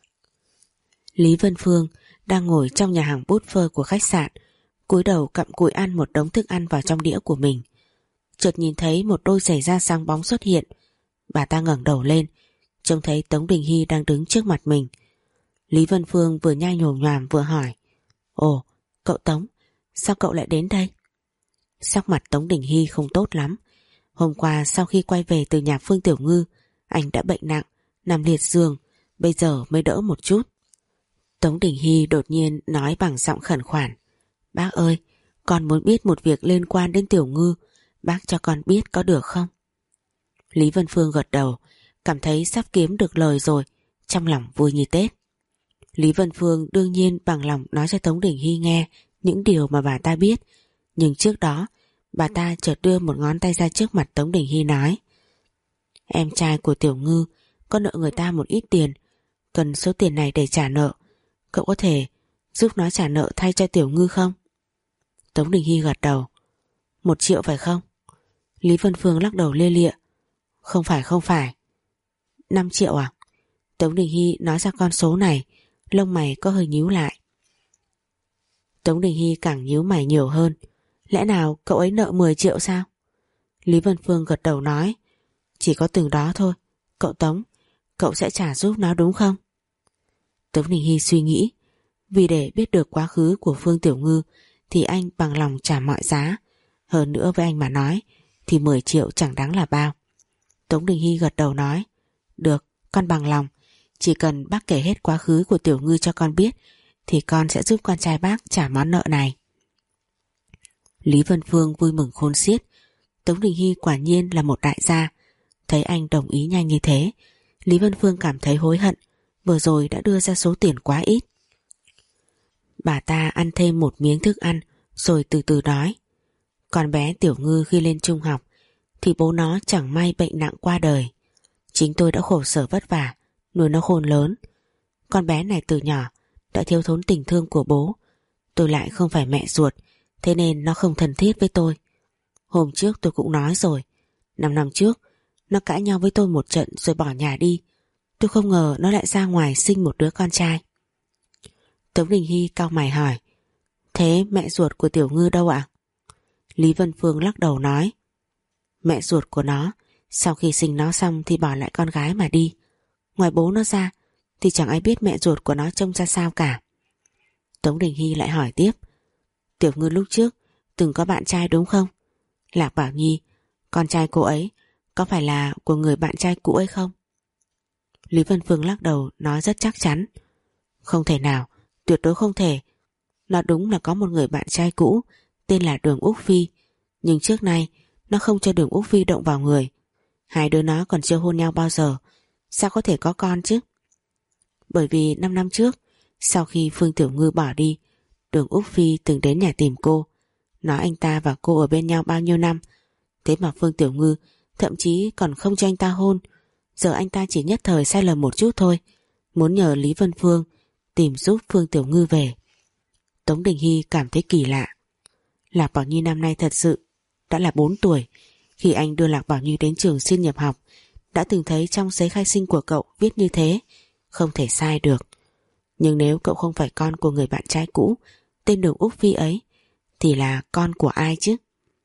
Lý Vân Phương đang ngồi trong nhà hàng bút phơ của khách sạn, cúi đầu cặm cụi ăn một đống thức ăn vào trong đĩa của mình. Chợt nhìn thấy một đôi giày da sáng bóng xuất hiện. Bà ta ngẩng đầu lên, trông thấy Tống Đình Hy đang đứng trước mặt mình. Lý Vân Phương vừa nhai nhồm nhoàm vừa hỏi: Ồ, cậu Tống, sao cậu lại đến đây? Sắc mặt Tống Đình Hy không tốt lắm. Hôm qua sau khi quay về từ nhà Phương Tiểu Ngư, anh đã bệnh nặng, nằm liệt giường, bây giờ mới đỡ một chút. Tống Đình Hy đột nhiên nói bằng giọng khẩn khoản: Bác ơi, con muốn biết một việc liên quan đến Tiểu Ngư, bác cho con biết có được không? Lý Vân Phương gật đầu, cảm thấy sắp kiếm được lời rồi, trong lòng vui như Tết. Lý Vân Phương đương nhiên bằng lòng nói cho Tống Đình Hy nghe những điều mà bà ta biết, nhưng trước đó bà ta chợt đưa một ngón tay ra trước mặt Tống Đình Hy nói: Em trai của Tiểu Ngư có nợ người ta một ít tiền, cần số tiền này để trả nợ. Cậu có thể giúp nó trả nợ thay cho Tiểu Ngư không? Tống Đình Hy gật đầu. Một triệu phải không? Lý Vân Phương lắc đầu lia lịa. Không phải không phải. Năm triệu à? Tống Đình Hy nói ra con số này, lông mày có hơi nhíu lại. Tống Đình Hy càng nhíu mày nhiều hơn. Lẽ nào cậu ấy nợ mười triệu sao? Lý Vân Phương gật đầu nói: Chỉ có từng đó thôi. Cậu Tống, cậu sẽ trả giúp nó đúng không? Tống Đình Hy suy nghĩ, vì để biết được quá khứ của Phương Tiểu Ngư thì anh bằng lòng trả mọi giá. Hơn nữa với anh mà nói thì mười triệu chẳng đáng là bao. Tống Đình Hy gật đầu nói: Được, con bằng lòng. Chỉ cần bác kể hết quá khứ của Tiểu Ngư cho con biết thì con sẽ giúp con trai bác trả món nợ này. Lý Vân Phương vui mừng khôn xiết. Tống Đình Hy quả nhiên là một đại gia. Thấy anh đồng ý nhanh như thế, Lý Vân Phương cảm thấy hối hận vừa rồi đã đưa ra số tiền quá ít. Bà ta ăn thêm một miếng thức ăn rồi từ từ nói: Con bé Tiểu Ngư khi lên trung học thì bố nó chẳng may bệnh nặng qua đời. Chính tôi đã khổ sở vất vả nuôi nó khôn lớn. Con bé này từ nhỏ đã thiếu thốn tình thương của bố. Tôi lại không phải mẹ ruột, thế nên nó không thân thiết với tôi. Hôm trước tôi cũng nói rồi, năm năm trước nó cãi nhau với tôi một trận rồi bỏ nhà đi. Tôi không ngờ nó lại ra ngoài sinh một đứa con trai. Tống Đình Hy cau mày hỏi: Thế mẹ ruột của Tiểu Ngư đâu ạ? Lý Vân Phương lắc đầu nói: Mẹ ruột của nó sau khi sinh nó xong thì bỏ lại con gái mà đi. Ngoài bố nó ra thì chẳng ai biết mẹ ruột của nó trông ra sao cả. Tống Đình Hy lại hỏi tiếp: Tiểu Ngư lúc trước từng có bạn trai đúng không? Lạc Bảo Nhi, con trai cô ấy có phải là của người bạn trai cũ ấy không? Lý Vân Phương lắc đầu nói rất chắc chắn: Không thể nào, tuyệt đối không thể. Nó đúng là có một người bạn trai cũ tên là Đường Úc Phi, nhưng trước nay nó không cho Đường Úc Phi động vào người. Hai đứa nó còn chưa hôn nhau bao giờ, sao có thể có con chứ? Bởi vì năm năm trước, sau khi Phương Tiểu Ngư bỏ đi, Đường Úc Phi từng đến nhà tìm cô, nói anh ta và cô ở bên nhau bao nhiêu năm. Thế mà Phương Tiểu Ngư thậm chí còn không cho anh ta hôn. Giờ anh ta chỉ nhất thời sai lầm một chút thôi, muốn nhờ Lý Vân Phương tìm giúp Phương Tiểu Ngư về. Tống Đình Hy cảm thấy kỳ lạ. Lạc Bảo Nhi năm nay thật sự đã là bốn tuổi. Khi anh đưa Lạc Bảo Nhi đến trường xin nhập học, đã từng thấy trong giấy khai sinh của cậu viết như thế, không thể sai được. Nhưng nếu cậu không phải con của người bạn trai cũ tên Đường Úc Phi ấy, thì là con của ai chứ?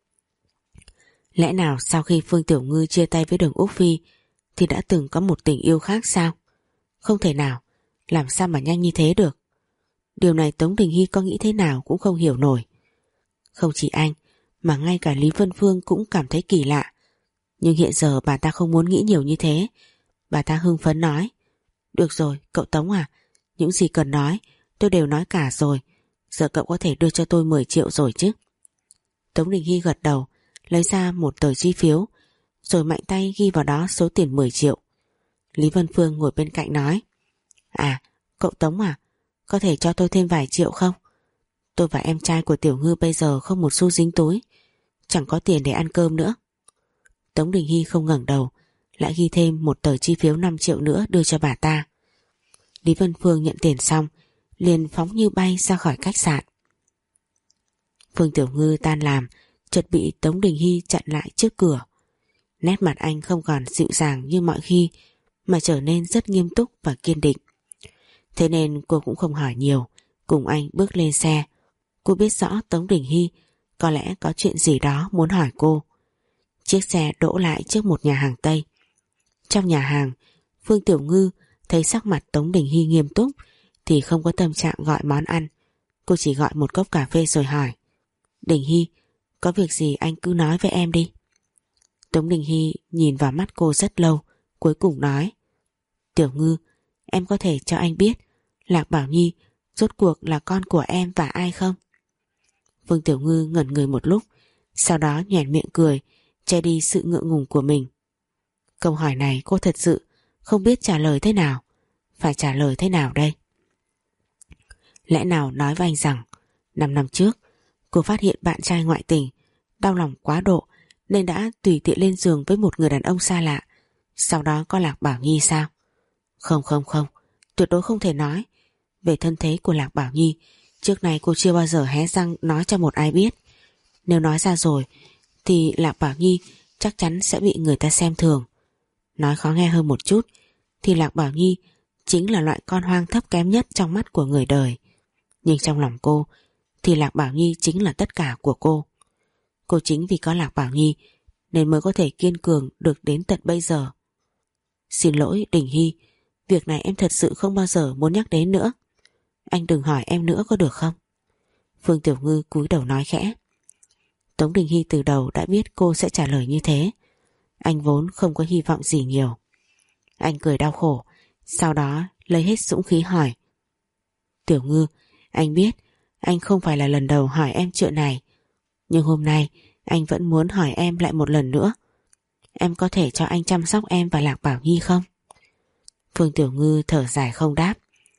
Lẽ nào sau khi Phương Tiểu Ngư chia tay với Đường Úc Phi thì đã từng có một tình yêu khác sao? Không thể nào, làm sao mà nhanh như thế được? Điều này Tống Đình Hy có nghĩ thế nào cũng không hiểu nổi. Không chỉ anh, mà ngay cả Lý Vân Phương cũng cảm thấy kỳ lạ. Nhưng hiện giờ bà ta không muốn nghĩ nhiều như thế. Bà ta hưng phấn nói: Được rồi, cậu Tống à, những gì cần nói tôi đều nói cả rồi. Giờ cậu có thể đưa cho tôi mười triệu rồi chứ? Tống Đình Hy gật đầu, lấy ra một tờ chi phiếu, rồi mạnh tay ghi vào đó số tiền mười triệu. Lý Vân Phương ngồi bên cạnh nói: À, cậu Tống à, có thể cho tôi thêm vài triệu không? Tôi và em trai của Tiểu Ngư bây giờ không một xu dính túi, chẳng có tiền để ăn cơm nữa. Tống Đình Hy không ngẩng đầu, lại ghi thêm một tờ chi phiếu năm triệu nữa đưa cho bà ta. Lý Vân Phương nhận tiền xong liền phóng như bay ra khỏi khách sạn. Phương Tiểu Ngư tan làm chợt bị Tống Đình Hy chặn lại trước cửa. Nét mặt anh không còn dịu dàng như mọi khi, mà trở nên rất nghiêm túc và kiên định. Thế nên cô cũng không hỏi nhiều, cùng anh bước lên xe. Cô biết rõ Tống Đình Hy có lẽ có chuyện gì đó muốn hỏi cô. Chiếc xe đỗ lại trước một nhà hàng Tây. Trong nhà hàng, Phương Tiểu Ngư thấy sắc mặt Tống Đình Hy nghiêm túc thì không có tâm trạng gọi món ăn. Cô chỉ gọi một cốc cà phê rồi hỏi: Đình Hy, có việc gì anh cứ nói với em đi. Tống Đình Hy nhìn vào mắt cô rất lâu, cuối cùng nói: Tiểu Ngư, em có thể cho anh biết Lạc Bảo Nhi rốt cuộc là con của em và ai không? Phương Tiểu Ngư ngẩn người một lúc, sau đó nhoẻn miệng cười, che đi sự ngượng ngùng của mình. Câu hỏi này cô thật sự không biết trả lời thế nào. Phải trả lời thế nào đây? Lẽ nào nói với anh rằng năm năm trước cô phát hiện bạn trai ngoại tình, đau lòng quá độ nên đã tùy tiện lên giường với một người đàn ông xa lạ, sau đó có Lạc Bảo Nhi sao? Không không không, tuyệt đối không thể nói. Về thân thế của Lạc Bảo Nhi, trước này cô chưa bao giờ hé răng nói cho một ai biết. Nếu nói ra rồi thì Lạc Bảo Nhi chắc chắn sẽ bị người ta xem thường. Nói khó nghe hơn một chút thì Lạc Bảo Nhi chính là loại con hoang thấp kém nhất trong mắt của người đời. Nhưng trong lòng cô thì Lạc Bảo Nhi chính là tất cả của cô. Cô chính vì có Lạc Bảo Nhi nên mới có thể kiên cường được đến tận bây giờ. Xin lỗi Đình Hy, việc này em thật sự không bao giờ muốn nhắc đến nữa. Anh đừng hỏi em nữa có được không? Phương Tiểu Ngư cúi đầu nói khẽ. Tống Đình Hy từ đầu đã biết cô sẽ trả lời như thế. Anh vốn không có hy vọng gì nhiều. Anh cười đau khổ, sau đó lấy hết dũng khí hỏi. Tiểu Ngư, anh biết anh không phải là lần đầu hỏi em chuyện này, nhưng hôm nay anh vẫn muốn hỏi em lại một lần nữa. Em có thể cho anh chăm sóc em và Lạc Bảo Nhi không? Phương Tiểu Ngư thở dài không đáp.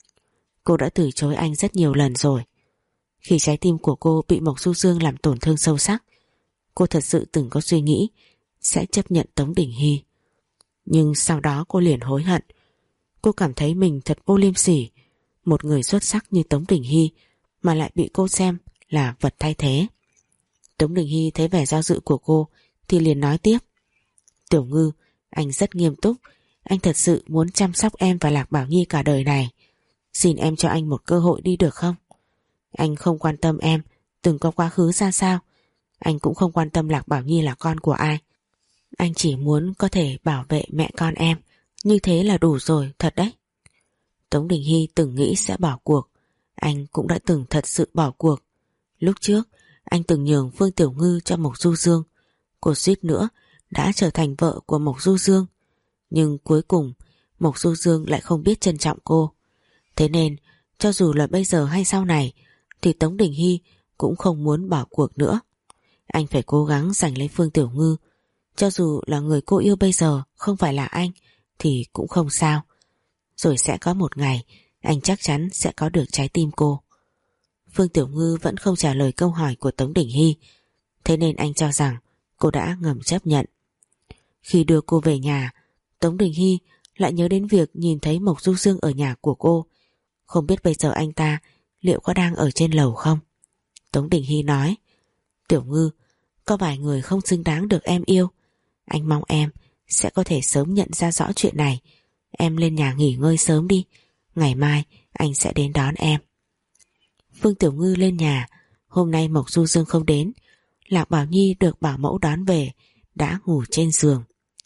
Cô đã từ chối anh rất nhiều lần rồi. Khi trái tim của cô bị Mộc Du Dương làm tổn thương sâu sắc, cô thật sự từng có suy nghĩ sẽ chấp nhận Tống Đình Hy. Nhưng sau đó cô liền hối hận. Cô cảm thấy mình thật vô liêm sỉ. Một người xuất sắc như Tống Đình Hy mà lại bị cô xem là vật thay thế. Tống Đình Hy thấy vẻ do dự của cô thì liền nói tiếp. Tiểu Ngư, anh rất nghiêm túc. Anh thật sự muốn chăm sóc em và Lạc Bảo Nhi cả đời này. Xin em cho anh một cơ hội đi được không? Anh không quan tâm em từng có quá khứ ra sao. Anh cũng không quan tâm Lạc Bảo Nhi là con của ai. Anh chỉ muốn có thể bảo vệ mẹ con em. Như thế là đủ rồi, thật đấy. Tống Đình Hy từng nghĩ sẽ bỏ cuộc. Anh cũng đã từng thật sự bỏ cuộc. Lúc trước anh từng nhường Phương Tiểu Ngư cho Mộc Du Dương. Cô suýt nữa đã trở thành vợ của Mộc Du Dương. Nhưng cuối cùng Mộc Du Dương lại không biết trân trọng cô. Thế nên cho dù là bây giờ hay sau này thì Tống Đình Hy cũng không muốn bỏ cuộc nữa. Anh phải cố gắng giành lấy Phương Tiểu Ngư. Cho dù là người cô yêu bây giờ không phải là anh thì cũng không sao. Rồi sẽ có một ngày anh chắc chắn sẽ có được trái tim cô. Phương Tiểu Ngư vẫn không trả lời câu hỏi của Tống Đình Hy. Thế nên anh cho rằng cô đã ngầm chấp nhận. Khi đưa cô về nhà, Tống Đình Hy lại nhớ đến việc nhìn thấy Mộc Du Dương ở nhà của cô. Không biết bây giờ anh ta liệu có đang ở trên lầu không? Tống Đình Hy nói. Tiểu Ngư, có vài người không xứng đáng được em yêu. Anh mong em sẽ có thể sớm nhận ra rõ chuyện này. Em lên nhà nghỉ ngơi sớm đi. Ngày mai anh sẽ đến đón em. Phương Tiểu Ngư lên nhà. Hôm nay Mộc Du Dương không đến. Lạc Bảo Nhi được bảo mẫu đón về, đã ngủ trên giường.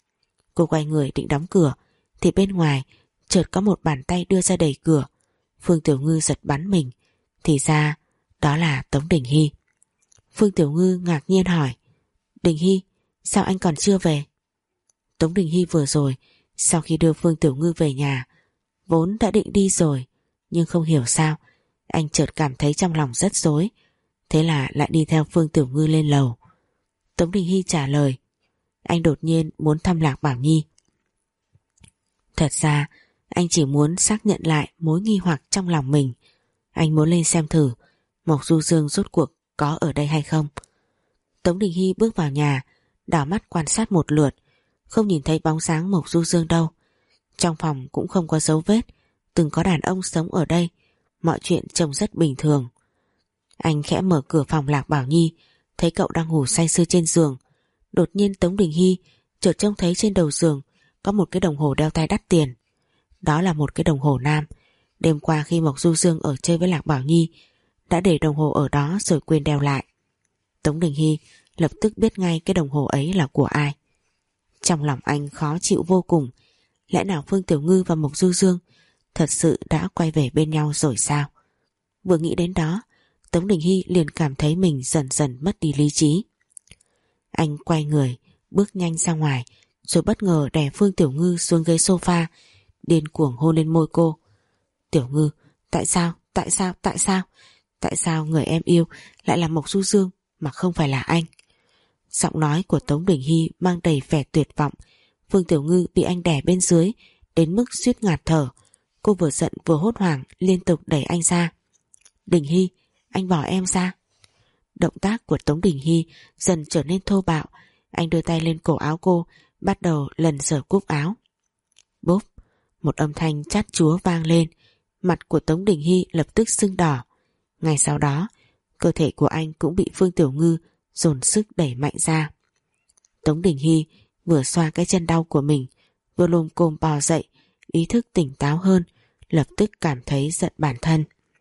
Cô quay người định đóng cửa thì bên ngoài chợt có một bàn tay đưa ra đẩy cửa. Phương Tiểu Ngư giật bắn mình. Thì ra đó là Tống Đình Hy. Phương Tiểu Ngư ngạc nhiên hỏi. Đình Hy, sao anh còn chưa về? Tống Đình Hy vừa rồi sau khi đưa Phương Tiểu Ngư về nhà vốn đã định đi rồi, nhưng không hiểu sao anh chợt cảm thấy trong lòng rất rối. Thế là lại đi theo Phương Tiểu Ngư lên lầu. Tống Đình Hy trả lời. Anh đột nhiên muốn thăm Lạc Bảo Nhi. Thật ra anh chỉ muốn xác nhận lại mối nghi hoặc trong lòng mình. Anh muốn lên xem thử Mộc Du Dương rốt cuộc có ở đây hay không. Tống Đình Hy bước vào nhà, đảo mắt quan sát một lượt, không nhìn thấy bóng dáng Mộc Du Dương đâu. Trong phòng cũng không có dấu vết từng có đàn ông sống ở đây. Mọi chuyện trông rất bình thường. Anh khẽ mở cửa phòng Lạc Bảo Nhi, thấy cậu đang ngủ say sưa trên giường. Đột nhiên Tống Đình Hy chợt trông thấy trên đầu giường có một cái đồng hồ đeo tay đắt tiền. Đó là một cái đồng hồ nam. Đêm qua khi Mộc Du Dương ở chơi với Lạc Bảo Nhi đã để đồng hồ ở đó rồi quên đeo lại. Tống Đình Hy lập tức biết ngay cái đồng hồ ấy là của ai. Trong lòng anh khó chịu vô cùng. Lẽ nào Phương Tiểu Ngư và Mộc Du Dương thật sự đã quay về bên nhau rồi sao? Vừa nghĩ đến đó, Tống Đình Hy liền cảm thấy mình dần dần mất đi lý trí. Anh quay người bước nhanh ra ngoài, rồi bất ngờ đè Phương Tiểu Ngư xuống ghế sofa, điên cuồng hôn lên môi cô. Tiểu Ngư, tại sao, tại sao, tại sao Tại sao người em yêu lại là Mộc Du Dương mà không phải là anh? Giọng nói của Tống Đình Hy mang đầy vẻ tuyệt vọng, Phương Tiểu Ngư bị anh đè bên dưới đến mức suýt ngạt thở. Cô vừa giận vừa hốt hoảng liên tục đẩy anh ra. Đình Hy, anh bỏ em ra. Động tác của Tống Đình Hy dần trở nên thô bạo. Anh đưa tay lên cổ áo cô, bắt đầu lần sờ cúc áo. Bốp, một âm thanh chát chúa vang lên. Mặt của Tống Đình Hy lập tức sưng đỏ. Ngay sau đó, cơ thể của anh cũng bị Phương Tiểu Ngư dồn sức đẩy mạnh ra. Tống Đình Hy vừa xoa cái chân đau của mình, vừa lồm cồm bò dậy, ý thức tỉnh táo hơn, lập tức cảm thấy giận bản thân.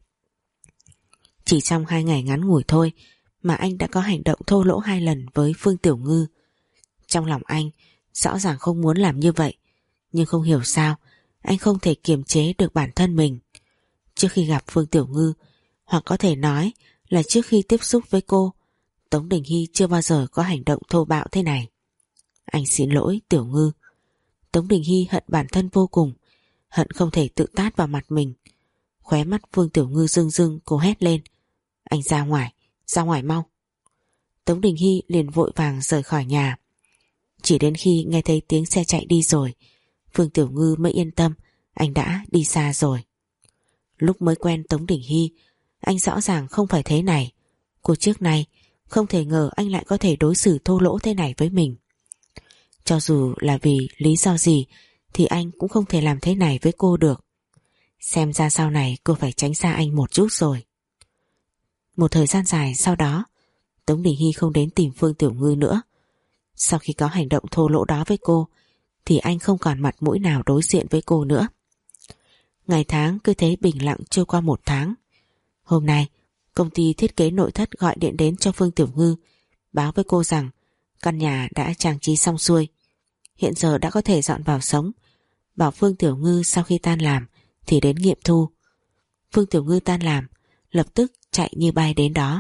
Chỉ trong hai ngày ngắn ngủi thôi mà anh đã có hành động thô lỗ hai lần với Phương Tiểu Ngư. Trong lòng anh rõ ràng không muốn làm như vậy, nhưng không hiểu sao anh không thể kiềm chế được bản thân mình. Trước khi gặp Phương Tiểu Ngư, hoặc có thể nói là trước khi tiếp xúc với cô, Tống Đình Hy chưa bao giờ có hành động thô bạo thế này. Anh xin lỗi Tiểu Ngư. Tống Đình Hy hận bản thân vô cùng, hận không thể tự tát vào mặt mình. Khóe mắt Phương Tiểu Ngư rưng rưng, cô hét lên. Anh ra ngoài, ra ngoài mau. Tống Đình Hy liền vội vàng rời khỏi nhà. Chỉ đến khi nghe thấy tiếng xe chạy đi rồi, Phương Tiểu Ngư mới yên tâm, anh đã đi xa rồi. Lúc mới quen Tống Đình Hy, anh rõ ràng không phải thế này. Cô trước nay không thể ngờ anh lại có thể đối xử thô lỗ thế này với mình. Cho dù là vì lý do gì thì anh cũng không thể làm thế này với cô được. Xem ra sau này cô phải tránh xa anh một chút rồi. Một thời gian dài sau đó, Tống Đình Hy không đến tìm Phương Tiểu Ngư nữa. Sau khi có hành động thô lỗ đó với cô thì anh không còn mặt mũi nào đối diện với cô nữa. Ngày tháng cứ thế bình lặng trôi qua một tháng. Hôm nay, công ty thiết kế nội thất gọi điện đến cho Phương Tiểu Ngư, báo với cô rằng căn nhà đã trang trí xong xuôi, hiện giờ đã có thể dọn vào sống, bảo Phương Tiểu Ngư sau khi tan làm thì đến nghiệm thu. Phương Tiểu Ngư tan làm, lập tức chạy như bay đến đó.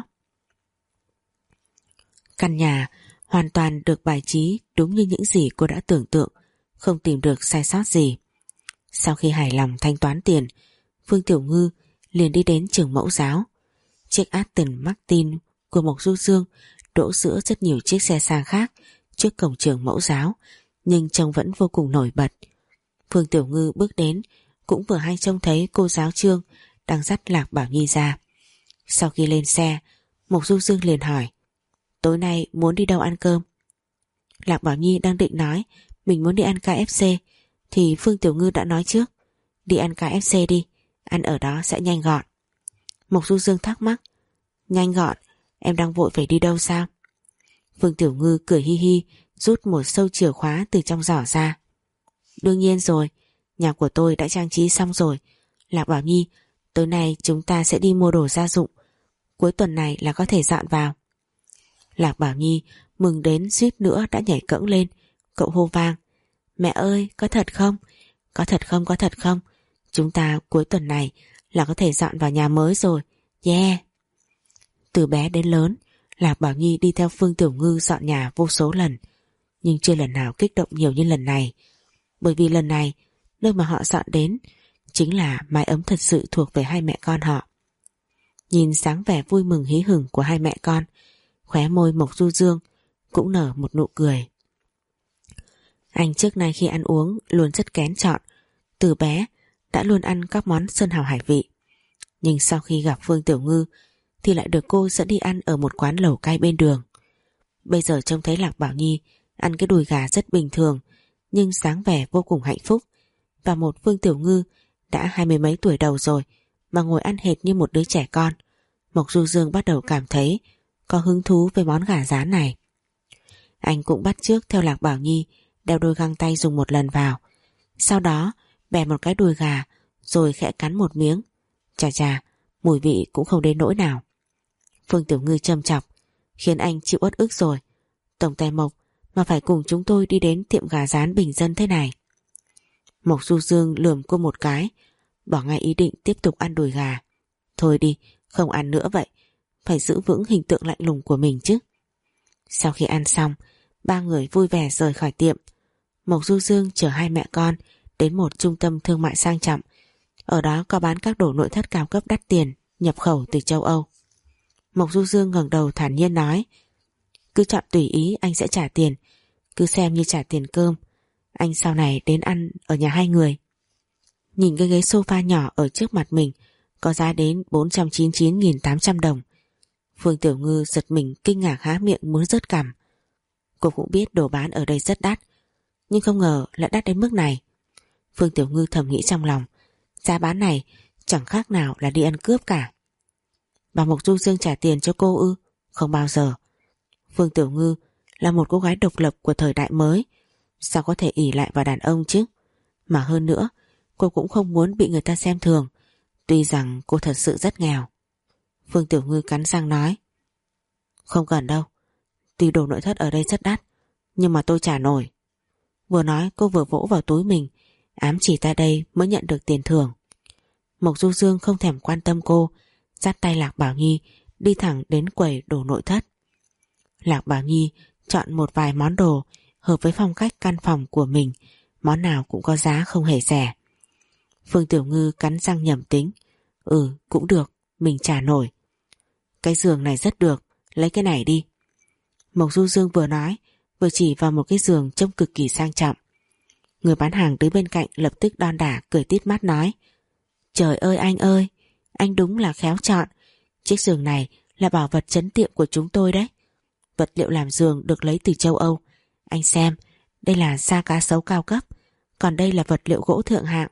Căn nhà hoàn toàn được bài trí đúng như những gì cô đã tưởng tượng, không tìm được sai sót gì. Sau khi hài lòng thanh toán tiền, Phương Tiểu Ngư liền đi đến trường mẫu giáo. Chiếc Aston Martin của Mộc Du Dương đỗ giữa rất nhiều chiếc xe sang khác trước cổng trường mẫu giáo, nhưng trông vẫn vô cùng nổi bật. Phương Tiểu Ngư bước đến cũng vừa hay trông thấy cô giáo Trương đang dắt Lạc Bảo Nhi ra. Sau khi lên xe, Mộc Du Dương liền hỏi: tối nay muốn đi đâu ăn cơm? Lạc Bảo Nhi đang định nói mình muốn đi ăn ca ép xê thì Phương Tiểu Ngư đã nói trước: đi ăn ca ép xê đi, ăn ở đó sẽ nhanh gọn. Mộc Du Dương thắc mắc: nhanh gọn? Em đang vội phải đi đâu sao? Phương Tiểu Ngư cười hi hi, rút một sâu chìa khóa từ trong giỏ ra. Đương nhiên rồi, nhà của tôi đã trang trí xong rồi. Lạc Bảo Nhi, tối nay chúng ta sẽ đi mua đồ gia dụng, cuối tuần này là có thể dọn vào. Lạc Bảo Nhi mừng đến suýt nữa đã nhảy cẫng lên. Cậu hô vang: mẹ ơi, có thật không? Có thật không, có thật không? Chúng ta cuối tuần này là có thể dọn vào nhà mới rồi. Yeah! Từ bé đến lớn, Lạc Bảo Nhi đi theo Phương Tiểu Ngư dọn nhà vô số lần, nhưng chưa lần nào kích động nhiều như lần này. Bởi vì lần này, nơi mà họ dọn đến chính là mái ấm thật sự thuộc về hai mẹ con họ. Nhìn dáng vẻ vui mừng hí hửng của hai mẹ con, khóe môi Mộc Du Dương cũng nở một nụ cười. Anh trước nay khi ăn uống luôn rất kén chọn, từ bé đã luôn ăn các món sơn hào hải vị. Nhưng sau khi gặp Phương Tiểu Ngư thì lại được cô dẫn đi ăn ở một quán lẩu cay bên đường. Bây giờ trông thấy Lạc Bảo Nhi ăn cái đùi gà rất bình thường, nhưng dáng vẻ vô cùng hạnh phúc. Và một Phương Tiểu Ngư đã hai mươi mấy tuổi đầu rồi mà ngồi ăn hệt như một đứa trẻ con, Mộc Du Dương bắt đầu cảm thấy có hứng thú với món gà rán này. Anh cũng bắt chước theo Lạc Bảo Nhi đeo đôi găng tay dùng một lần vào, sau đó bẻ một cái đùi gà rồi khẽ cắn một miếng. Chà chà, mùi vị cũng không đến nỗi nào. Phương Tiểu Ngư châm chọc khiến anh chịu uất ức rồi. Tổng tài Mộc mà phải cùng chúng tôi đi đến tiệm gà rán bình dân thế này. Mộc Du Dương lườm cô một cái, bỏ ngay ý định tiếp tục ăn đùi gà. Thôi đi, không ăn nữa vậy, phải giữ vững hình tượng lạnh lùng của mình chứ. Sau khi ăn xong, ba người vui vẻ rời khỏi tiệm. Mộc Du Dương chở hai mẹ con đến một trung tâm thương mại sang trọng. Ở đó có bán các đồ nội thất cao cấp đắt tiền nhập khẩu từ châu Âu. Mộc Du Dương ngẩng đầu thản nhiên nói: cứ chọn tùy ý, anh sẽ trả tiền, cứ xem như trả tiền cơm. Anh sau này đến ăn ở nhà hai người. Nhìn cái ghế sofa nhỏ ở trước mặt mình có giá đến bốn trăm chín mươi chín nghìn tám trăm đồng. Phương Tiểu Ngư giật mình kinh ngạc há miệng muốn rớt cằm. Cô cũng biết đồ bán ở đây rất đắt, nhưng không ngờ lại đắt đến mức này. Phương Tiểu Ngư thầm nghĩ trong lòng, giá bán này chẳng khác nào là đi ăn cướp cả. Bà Mộc Du Dương trả tiền cho cô ư? Không bao giờ. Phương Tiểu Ngư là một cô gái độc lập của thời đại mới, sao có thể ỷ lại vào đàn ông chứ? Mà hơn nữa, cô cũng không muốn bị người ta xem thường, tuy rằng cô thật sự rất nghèo. Phương Tiểu Ngư cắn răng nói, không cần đâu, tuy đồ nội thất ở đây rất đắt, nhưng mà tôi trả nổi. Vừa nói cô vừa vỗ vào túi mình, ám chỉ ta đây mới nhận được tiền thưởng. Mộc Du Dương không thèm quan tâm cô, dắt tay Lạc Bảo Nhi đi thẳng đến quầy đồ nội thất. Lạc Bảo Nhi chọn một vài món đồ hợp với phong cách căn phòng của mình, món nào cũng có giá không hề rẻ. Phương Tiểu Ngư cắn răng nhẩm tính, ừ cũng được, mình trả nổi. Cái giường này rất được, lấy cái này đi. Mộc Du Dương vừa nói vừa chỉ vào một cái giường trông cực kỳ sang trọng. Người bán hàng đứng bên cạnh lập tức đon đả cười tít mắt nói, trời ơi anh ơi, anh đúng là khéo chọn, chiếc giường này là bảo vật trấn tiệm của chúng tôi đấy. Vật liệu làm giường được lấy từ châu Âu, anh xem, đây là da cá sấu cao cấp, còn đây là vật liệu gỗ thượng hạng.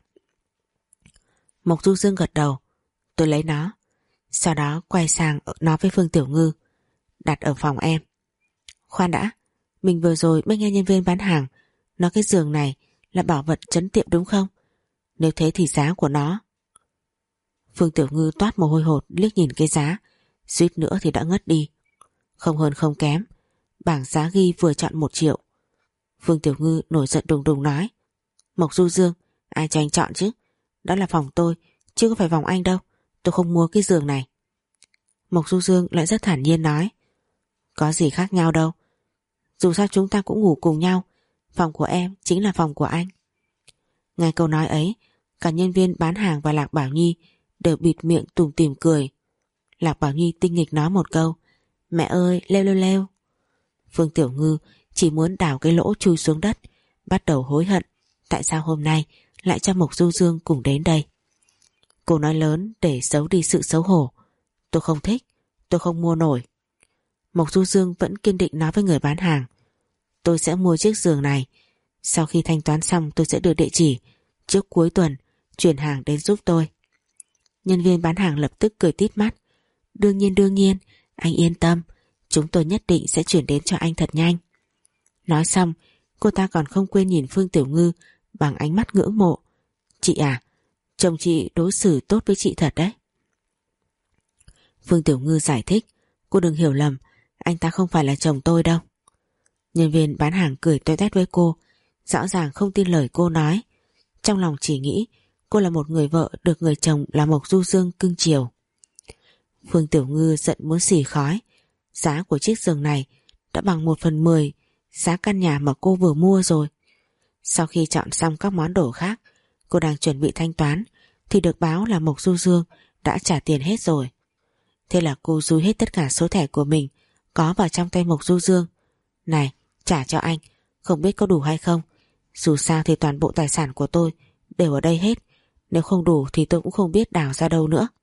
Mộc Du Dương gật đầu, tôi lấy nó. Sau đó quay sang nói với Phương Tiểu Ngư, đặt ở phòng em. Khoan đã, mình vừa rồi mới nghe nhân viên bán hàng nói cái giường này là bảo vật trấn tiệm đúng không? Nếu thế thì giá của nó. Phương Tiểu Ngư toát mồ hôi hột liếc nhìn cái giá, suýt nữa thì đã ngất đi. Không hơn không kém, bảng giá ghi vừa chọn một triệu. Phương Tiểu Ngư nổi giận đùng đùng nói, Mộc Du Dương, ai cho anh chọn chứ? Đó là phòng tôi, chứ không phải phòng anh đâu, tôi không mua cái giường này. Mộc Du Dương lại rất thản nhiên nói, có gì khác nhau đâu, dù sao chúng ta cũng ngủ cùng nhau, phòng của em chính là phòng của anh. Nghe câu nói ấy, cả nhân viên bán hàng và Lạc Bảo Nhi đều bịt miệng tủm tỉm cười. Lạc Bảo Nhi tinh nghịch nói một câu, mẹ ơi leo leo leo. Phương Tiểu Ngư chỉ muốn đào cái lỗ chui xuống đất, bắt đầu hối hận tại sao hôm nay lại cho Mộc Du Dương cùng đến đây. Cô nói lớn để giấu đi sự xấu hổ, tôi không thích, tôi không mua nổi. Mộc Du Dương vẫn kiên định nói với người bán hàng, tôi sẽ mua chiếc giường này, sau khi thanh toán xong tôi sẽ đưa địa chỉ, trước cuối tuần chuyển hàng đến giúp tôi. Nhân viên bán hàng lập tức cười tít mắt, đương nhiên đương nhiên, anh yên tâm, chúng tôi nhất định sẽ chuyển đến cho anh thật nhanh. Nói xong, cô ta còn không quên nhìn Phương Tiểu Ngư bằng ánh mắt ngưỡng mộ. Chị à, chồng chị đối xử tốt với chị thật đấy. Phương Tiểu Ngư giải thích, cô đừng hiểu lầm, anh ta không phải là chồng tôi đâu. Nhân viên bán hàng cười toe toét với cô, rõ ràng không tin lời cô nói, trong lòng chỉ nghĩ cô là một người vợ được người chồng là Mộc Du Dương cưng chiều. Phương Tiểu Ngư giận muốn xì khói, giá của chiếc giường này đã bằng một phần mười giá căn nhà mà cô vừa mua rồi. Sau khi chọn xong các món đồ khác, cô đang chuẩn bị thanh toán thì được báo là Mộc Du Dương đã trả tiền hết rồi. Thế là cô dúi hết tất cả số thẻ của mình có vào trong tay Mộc Du Dương. Này, trả cho anh, không biết có đủ hay không, dù sao thì toàn bộ tài sản của tôi đều ở đây hết, nếu không đủ thì tôi cũng không biết đào ra đâu nữa.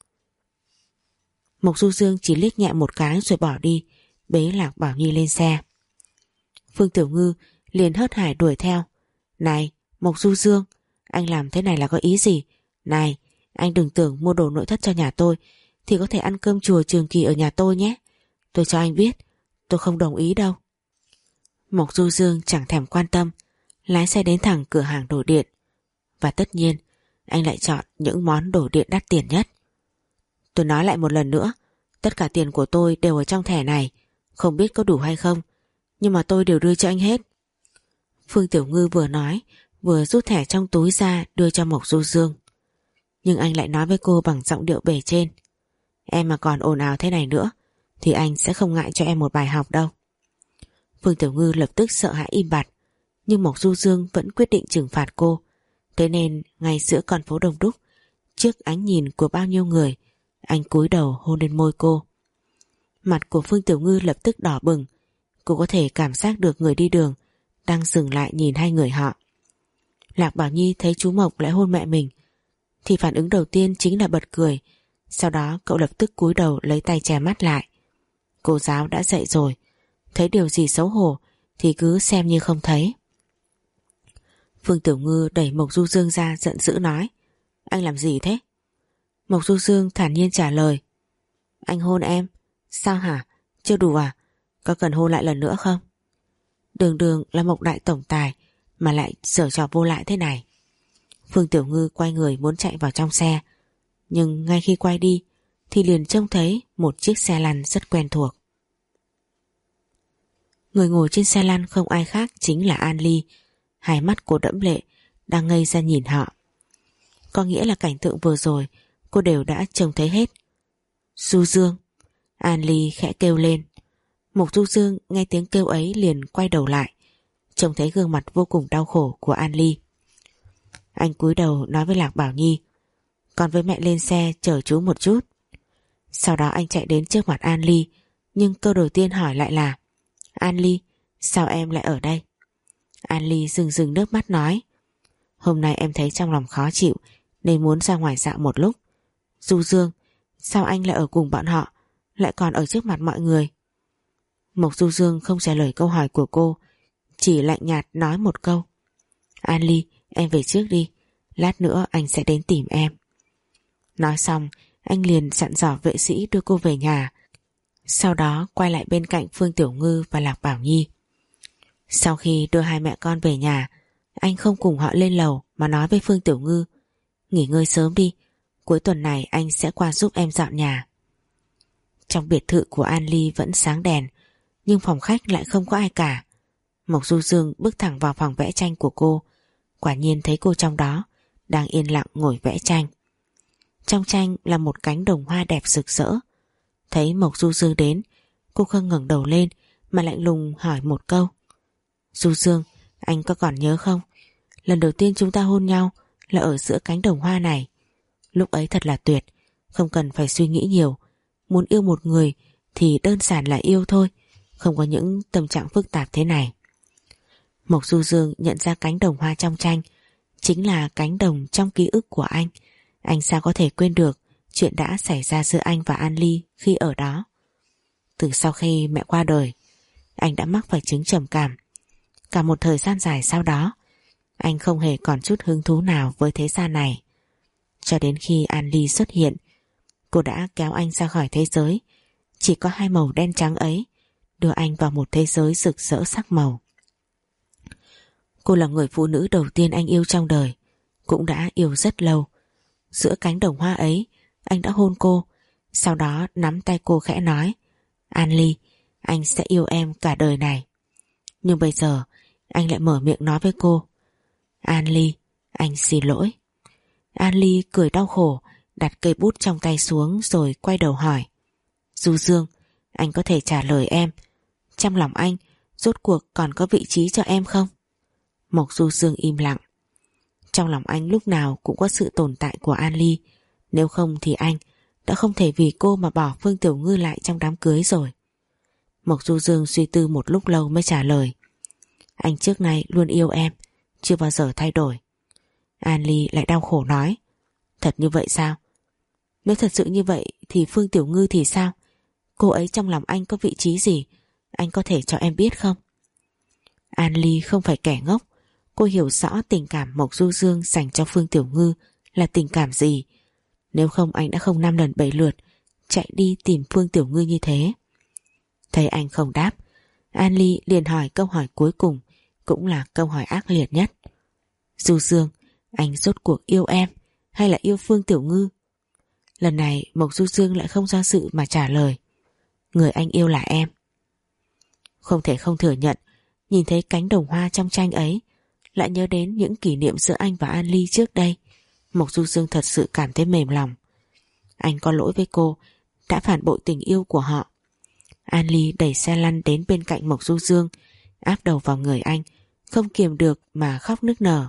Mộc Du Dương chỉ liếc nhẹ một cái rồi bỏ đi, bế Lạc Bảo Nhi lên xe. Phương Tiểu Ngư liền hớt hải đuổi theo. Này, Mộc Du Dương, anh làm thế này là có ý gì? Này, anh đừng tưởng mua đồ nội thất cho nhà tôi thì có thể ăn cơm chùa Trường Kỳ ở nhà tôi nhé. Tôi cho anh biết, tôi không đồng ý đâu. Mộc Du Dương chẳng thèm quan tâm, lái xe đến thẳng cửa hàng đồ điện. Và tất nhiên, anh lại chọn những món đồ điện đắt tiền nhất. Tôi nói lại một lần nữa, tất cả tiền của tôi đều ở trong thẻ này, không biết có đủ hay không, nhưng mà tôi đều đưa cho anh hết. Phương Tiểu Ngư vừa nói, vừa rút thẻ trong túi ra đưa cho Mộc Du Dương. Nhưng anh lại nói với cô bằng giọng điệu bề trên, em mà còn ồn ào thế này nữa thì anh sẽ không ngại cho em một bài học đâu. Phương Tiểu Ngư lập tức sợ hãi im bặt, nhưng Mộc Du Dương vẫn quyết định trừng phạt cô. Thế nên ngay giữa con phố đông đúc, trước ánh nhìn của bao nhiêu người, anh cúi đầu hôn lên môi cô. Mặt của Phương Tiểu Ngư lập tức đỏ bừng, cô có thể cảm giác được người đi đường đang dừng lại nhìn hai người họ. Lạc Bảo Nhi thấy chú Mộc lại hôn mẹ mình thì phản ứng đầu tiên chính là bật cười. Sau đó cậu lập tức cúi đầu lấy tay che mắt lại. Cô giáo đã dạy rồi, thấy điều gì xấu hổ thì cứ xem như không thấy. Phương Tiểu Ngư đẩy Mộc Du Dương ra giận dữ nói: Anh làm gì thế? Mộc Du Dương thản nhiên trả lời: Anh hôn em. Sao hả? Chưa đủ à? Có cần hôn lại lần nữa không? Đường đường là Mộc đại tổng tài mà lại giở trò vô lại thế này. Phương Tiểu Ngư quay người muốn chạy vào trong xe, nhưng ngay khi quay đi thì liền trông thấy một chiếc xe lăn rất quen thuộc. Người ngồi trên xe lăn không ai khác chính là An Ly. Hai mắt cô đẫm lệ, đang ngây ra nhìn họ. Có nghĩa là cảnh tượng vừa rồi cô đều đã trông thấy hết. Du Dương! An Ly khẽ kêu lên. Mộc Du Dương nghe tiếng kêu ấy liền quay đầu lại, trông thấy gương mặt vô cùng đau khổ của An Ly. Anh cúi đầu nói với Lạc Bảo Nhi: Con với mẹ lên xe chở chú một chút. Sau đó anh chạy đến trước mặt An Ly, nhưng câu đầu tiên hỏi lại là: An Ly, sao em lại ở đây? An Ly rưng rưng nước mắt nói: Hôm nay em thấy trong lòng khó chịu nên muốn ra ngoài dạo một lúc. Du Dương, sao anh lại ở cùng bọn họ, lại còn ở trước mặt mọi người? Mộc Du Dương không trả lời câu hỏi của cô, chỉ lạnh nhạt nói một câu: An Ly, em về trước đi, lát nữa anh sẽ đến tìm em. Nói xong anh liền dặn dò vệ sĩ đưa cô về nhà, sau đó quay lại bên cạnh Phương Tiểu Ngư và Lạc Bảo Nhi. Sau khi đưa hai mẹ con về nhà, anh không cùng họ lên lầu mà nói với Phương Tiểu Ngư: Nghỉ ngơi sớm đi, cuối tuần này anh sẽ qua giúp em dọn nhà. Trong biệt thự của An Ly vẫn sáng đèn, nhưng phòng khách lại không có ai cả. Mộc Du Dương bước thẳng vào phòng vẽ tranh của cô, quả nhiên thấy cô trong đó đang yên lặng ngồi vẽ tranh. Trong tranh là một cánh đồng hoa đẹp rực rỡ. Thấy Mộc Du Dương đến, cô không ngẩng đầu lên mà lạnh lùng hỏi một câu: Du Dương, anh có còn nhớ không? Lần đầu tiên chúng ta hôn nhau là ở giữa cánh đồng hoa này. Lúc ấy thật là tuyệt, không cần phải suy nghĩ nhiều. Muốn yêu một người thì đơn giản là yêu thôi, không có những tâm trạng phức tạp thế này. Mộc Du Dương nhận ra cánh đồng hoa trong tranh chính là cánh đồng trong ký ức của anh. Anh sao có thể quên được chuyện đã xảy ra giữa anh và An Ly khi ở đó. Từ sau khi mẹ qua đời, anh đã mắc phải chứng trầm cảm. Cả một thời gian dài sau đó, anh không hề còn chút hứng thú nào với thế gian này. Cho đến khi An Ly xuất hiện, cô đã kéo anh ra khỏi thế giới chỉ có hai màu đen trắng ấy, đưa anh vào một thế giới rực rỡ sắc màu. Cô là người phụ nữ đầu tiên anh yêu trong đời, cũng đã yêu rất lâu. Giữa cánh đồng hoa ấy, anh đã hôn cô, sau đó nắm tay cô khẽ nói: An Ly, anh sẽ yêu em cả đời này. Nhưng bây giờ anh lại mở miệng nói với cô: An Ly, anh xin lỗi. An Ly cười đau khổ, đặt cây bút trong tay xuống rồi quay đầu hỏi: Du Dương, anh có thể trả lời em, trong lòng anh rốt cuộc còn có vị trí cho em không? Mộc Du Dương im lặng. Trong lòng anh lúc nào cũng có sự tồn tại của An Ly, nếu không thì anh đã không thể vì cô mà bỏ Phương Tiểu Ngư lại trong đám cưới rồi. Mộc Du Dương suy tư một lúc lâu mới trả lời: Anh trước nay luôn yêu em, chưa bao giờ thay đổi. An Ly lại đau khổ nói: Thật như vậy sao? Nếu thật sự như vậy thì Phương Tiểu Ngư thì sao? Cô ấy trong lòng anh có vị trí gì? Anh có thể cho em biết không? An Ly không phải kẻ ngốc, cô hiểu rõ tình cảm Mộc Du Dương dành cho Phương Tiểu Ngư là tình cảm gì. Nếu không anh đã không năm lần bảy lượt chạy đi tìm Phương Tiểu Ngư như thế. Thấy anh không đáp, An Ly liền hỏi câu hỏi cuối cùng, cũng là câu hỏi ác liệt nhất: Du Dương, anh rốt cuộc yêu em hay là yêu Phương Tiểu Ngư? Lần này Mộc Du Dương lại không do dự mà trả lời: Người anh yêu là em. Không thể không thừa nhận, nhìn thấy cánh đồng hoa trong tranh ấy, lại nhớ đến những kỷ niệm giữa anh và An Ly trước đây, Mộc Du Dương thật sự cảm thấy mềm lòng. Anh có lỗi với cô, đã phản bội tình yêu của họ. An Ly đẩy xe lăn đến bên cạnh Mộc Du Dương, áp đầu vào người anh, không kiềm được mà khóc nức nở.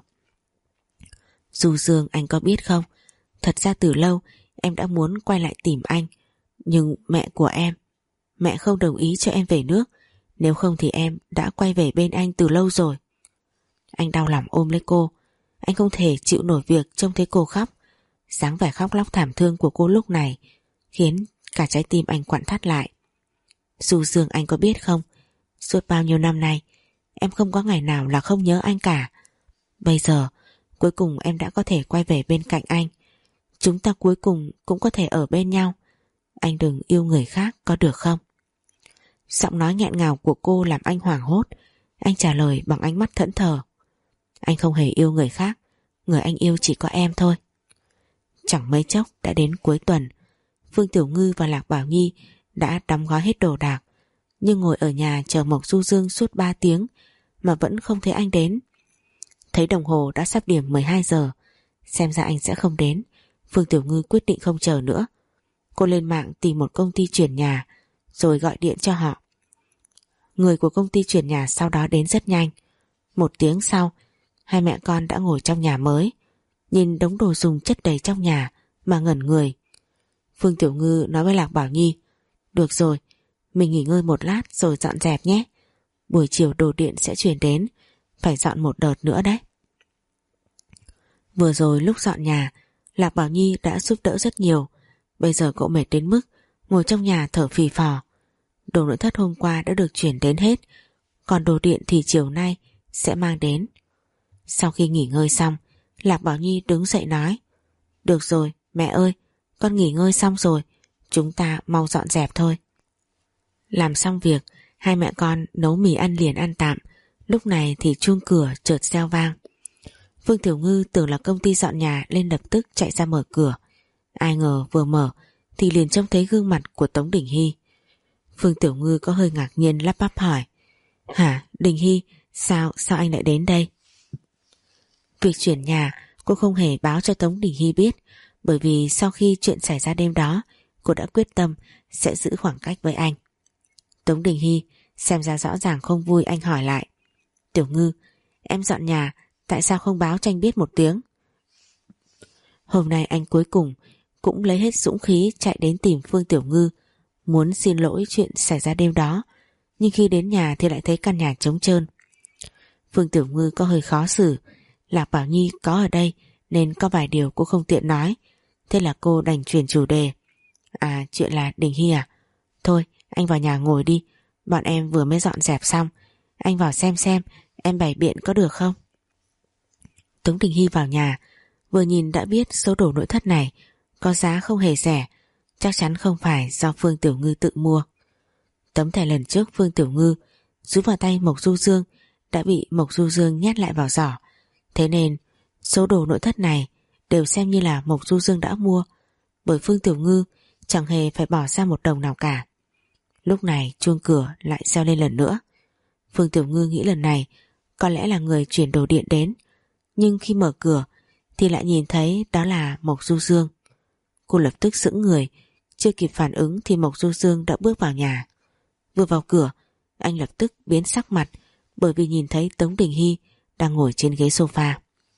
Du Dương, anh có biết không, thật ra từ lâu em đã muốn quay lại tìm anh, nhưng mẹ của em, mẹ không đồng ý cho em về nước, nếu không thì em đã quay về bên anh từ lâu rồi. Anh đau lòng ôm lấy cô. Anh không thể chịu nổi việc trông thấy cô khóc. Dáng vẻ khóc lóc thảm thương của cô lúc này khiến cả trái tim anh quặn thắt lại. Du Dương, anh có biết không, suốt bao nhiêu năm nay em không có ngày nào là không nhớ anh cả. Bây giờ cuối cùng em đã có thể quay về bên cạnh anh. Chúng ta cuối cùng cũng có thể ở bên nhau. Anh đừng yêu người khác có được không? Giọng nói nghẹn ngào của cô làm anh hoảng hốt. Anh trả lời bằng ánh mắt thẫn thờ. Anh không hề yêu người khác. Người anh yêu chỉ có em thôi. Chẳng mấy chốc đã đến cuối tuần. Phương Tiểu Ngư và Lạc Bảo Nhi đã đóng gói hết đồ đạc, nhưng ngồi ở nhà chờ Mộc Du Dương suốt ba tiếng mà vẫn không thấy anh đến. Thấy đồng hồ đã sắp điểm mười hai giờ, xem ra anh sẽ không đến. Phương Tiểu Ngư quyết định không chờ nữa. Cô lên mạng tìm một công ty chuyển nhà rồi gọi điện cho họ. Người của công ty chuyển nhà sau đó đến rất nhanh. Một tiếng sau, hai mẹ con đã ngồi trong nhà mới, nhìn đống đồ dùng chất đầy trong nhà mà ngẩn người. Phương Tiểu Ngư nói với Lạc Bảo Nhi, được rồi, mình nghỉ ngơi một lát rồi dọn dẹp nhé. Buổi chiều đồ điện sẽ chuyển đến, phải dọn một đợt nữa đấy. Vừa rồi lúc dọn nhà, Lạc Bảo Nhi đã giúp đỡ rất nhiều. Bây giờ cậu mệt đến mức ngồi trong nhà thở phì phò. Đồ nội thất hôm qua đã được chuyển đến hết, còn đồ điện thì chiều nay sẽ mang đến. Sau khi nghỉ ngơi xong, Lạc Bảo Nhi đứng dậy nói, được rồi mẹ ơi, con nghỉ ngơi xong rồi, chúng ta mau dọn dẹp thôi. Làm xong việc, hai mẹ con nấu mì ăn liền ăn tạm. Lúc này thì chuông cửa chợt reo vang. Phương Tiểu Ngư tưởng là công ty dọn nhà nên lập tức chạy ra mở cửa. Ai ngờ vừa mở thì liền trông thấy gương mặt của Tống Đình Hy. Phương Tiểu Ngư có hơi ngạc nhiên lắp bắp hỏi, hả Đình Hy, sao, sao anh lại đến đây? Việc chuyển nhà cô không hề báo cho Tống Đình Hy biết, bởi vì sau khi chuyện xảy ra đêm đó, cô đã quyết tâm sẽ giữ khoảng cách với anh. Tống Đình Hy xem ra rõ ràng không vui, anh hỏi lại, Tiểu Ngư, em dọn nhà tại sao không báo cho anh biết một tiếng? Hôm nay anh cuối cùng cũng lấy hết dũng khí chạy đến tìm Phương Tiểu Ngư, muốn xin lỗi chuyện xảy ra đêm đó, nhưng khi đến nhà thì lại thấy căn nhà trống trơn. Phương Tiểu Ngư có hơi khó xử. Lạc Bảo Nhi có ở đây nên có vài điều cô không tiện nói, thế là cô đành chuyển chủ đề. À, chuyện là Đình Hy à? Thôi anh vào nhà ngồi đi, bọn em vừa mới dọn dẹp xong, anh vào xem xem em bày biện có được không? Tống Đình Hy vào nhà, vừa nhìn đã biết số đồ nội thất này có giá không hề rẻ, chắc chắn không phải do Phương Tiểu Ngư tự mua. Tấm thẻ lần trước Phương Tiểu Ngư rút vào tay Mộc Du Dương đã bị Mộc Du Dương nhét lại vào giỏ, thế nên số đồ nội thất này đều xem như là Mộc Du Dương đã mua, bởi Phương Tiểu Ngư chẳng hề phải bỏ ra một đồng nào cả. Lúc này chuông cửa lại reo lên lần nữa. Phương Tiểu Ngư nghĩ lần này có lẽ là người chuyển đồ điện đến, nhưng khi mở cửa thì lại nhìn thấy đó là Mộc Du Dương. Cô lập tức sững người, chưa kịp phản ứng thì Mộc Du Dương đã bước vào nhà. Vừa vào cửa, anh lập tức biến sắc mặt, bởi vì nhìn thấy Tống Đình Hy đang ngồi trên ghế sofa.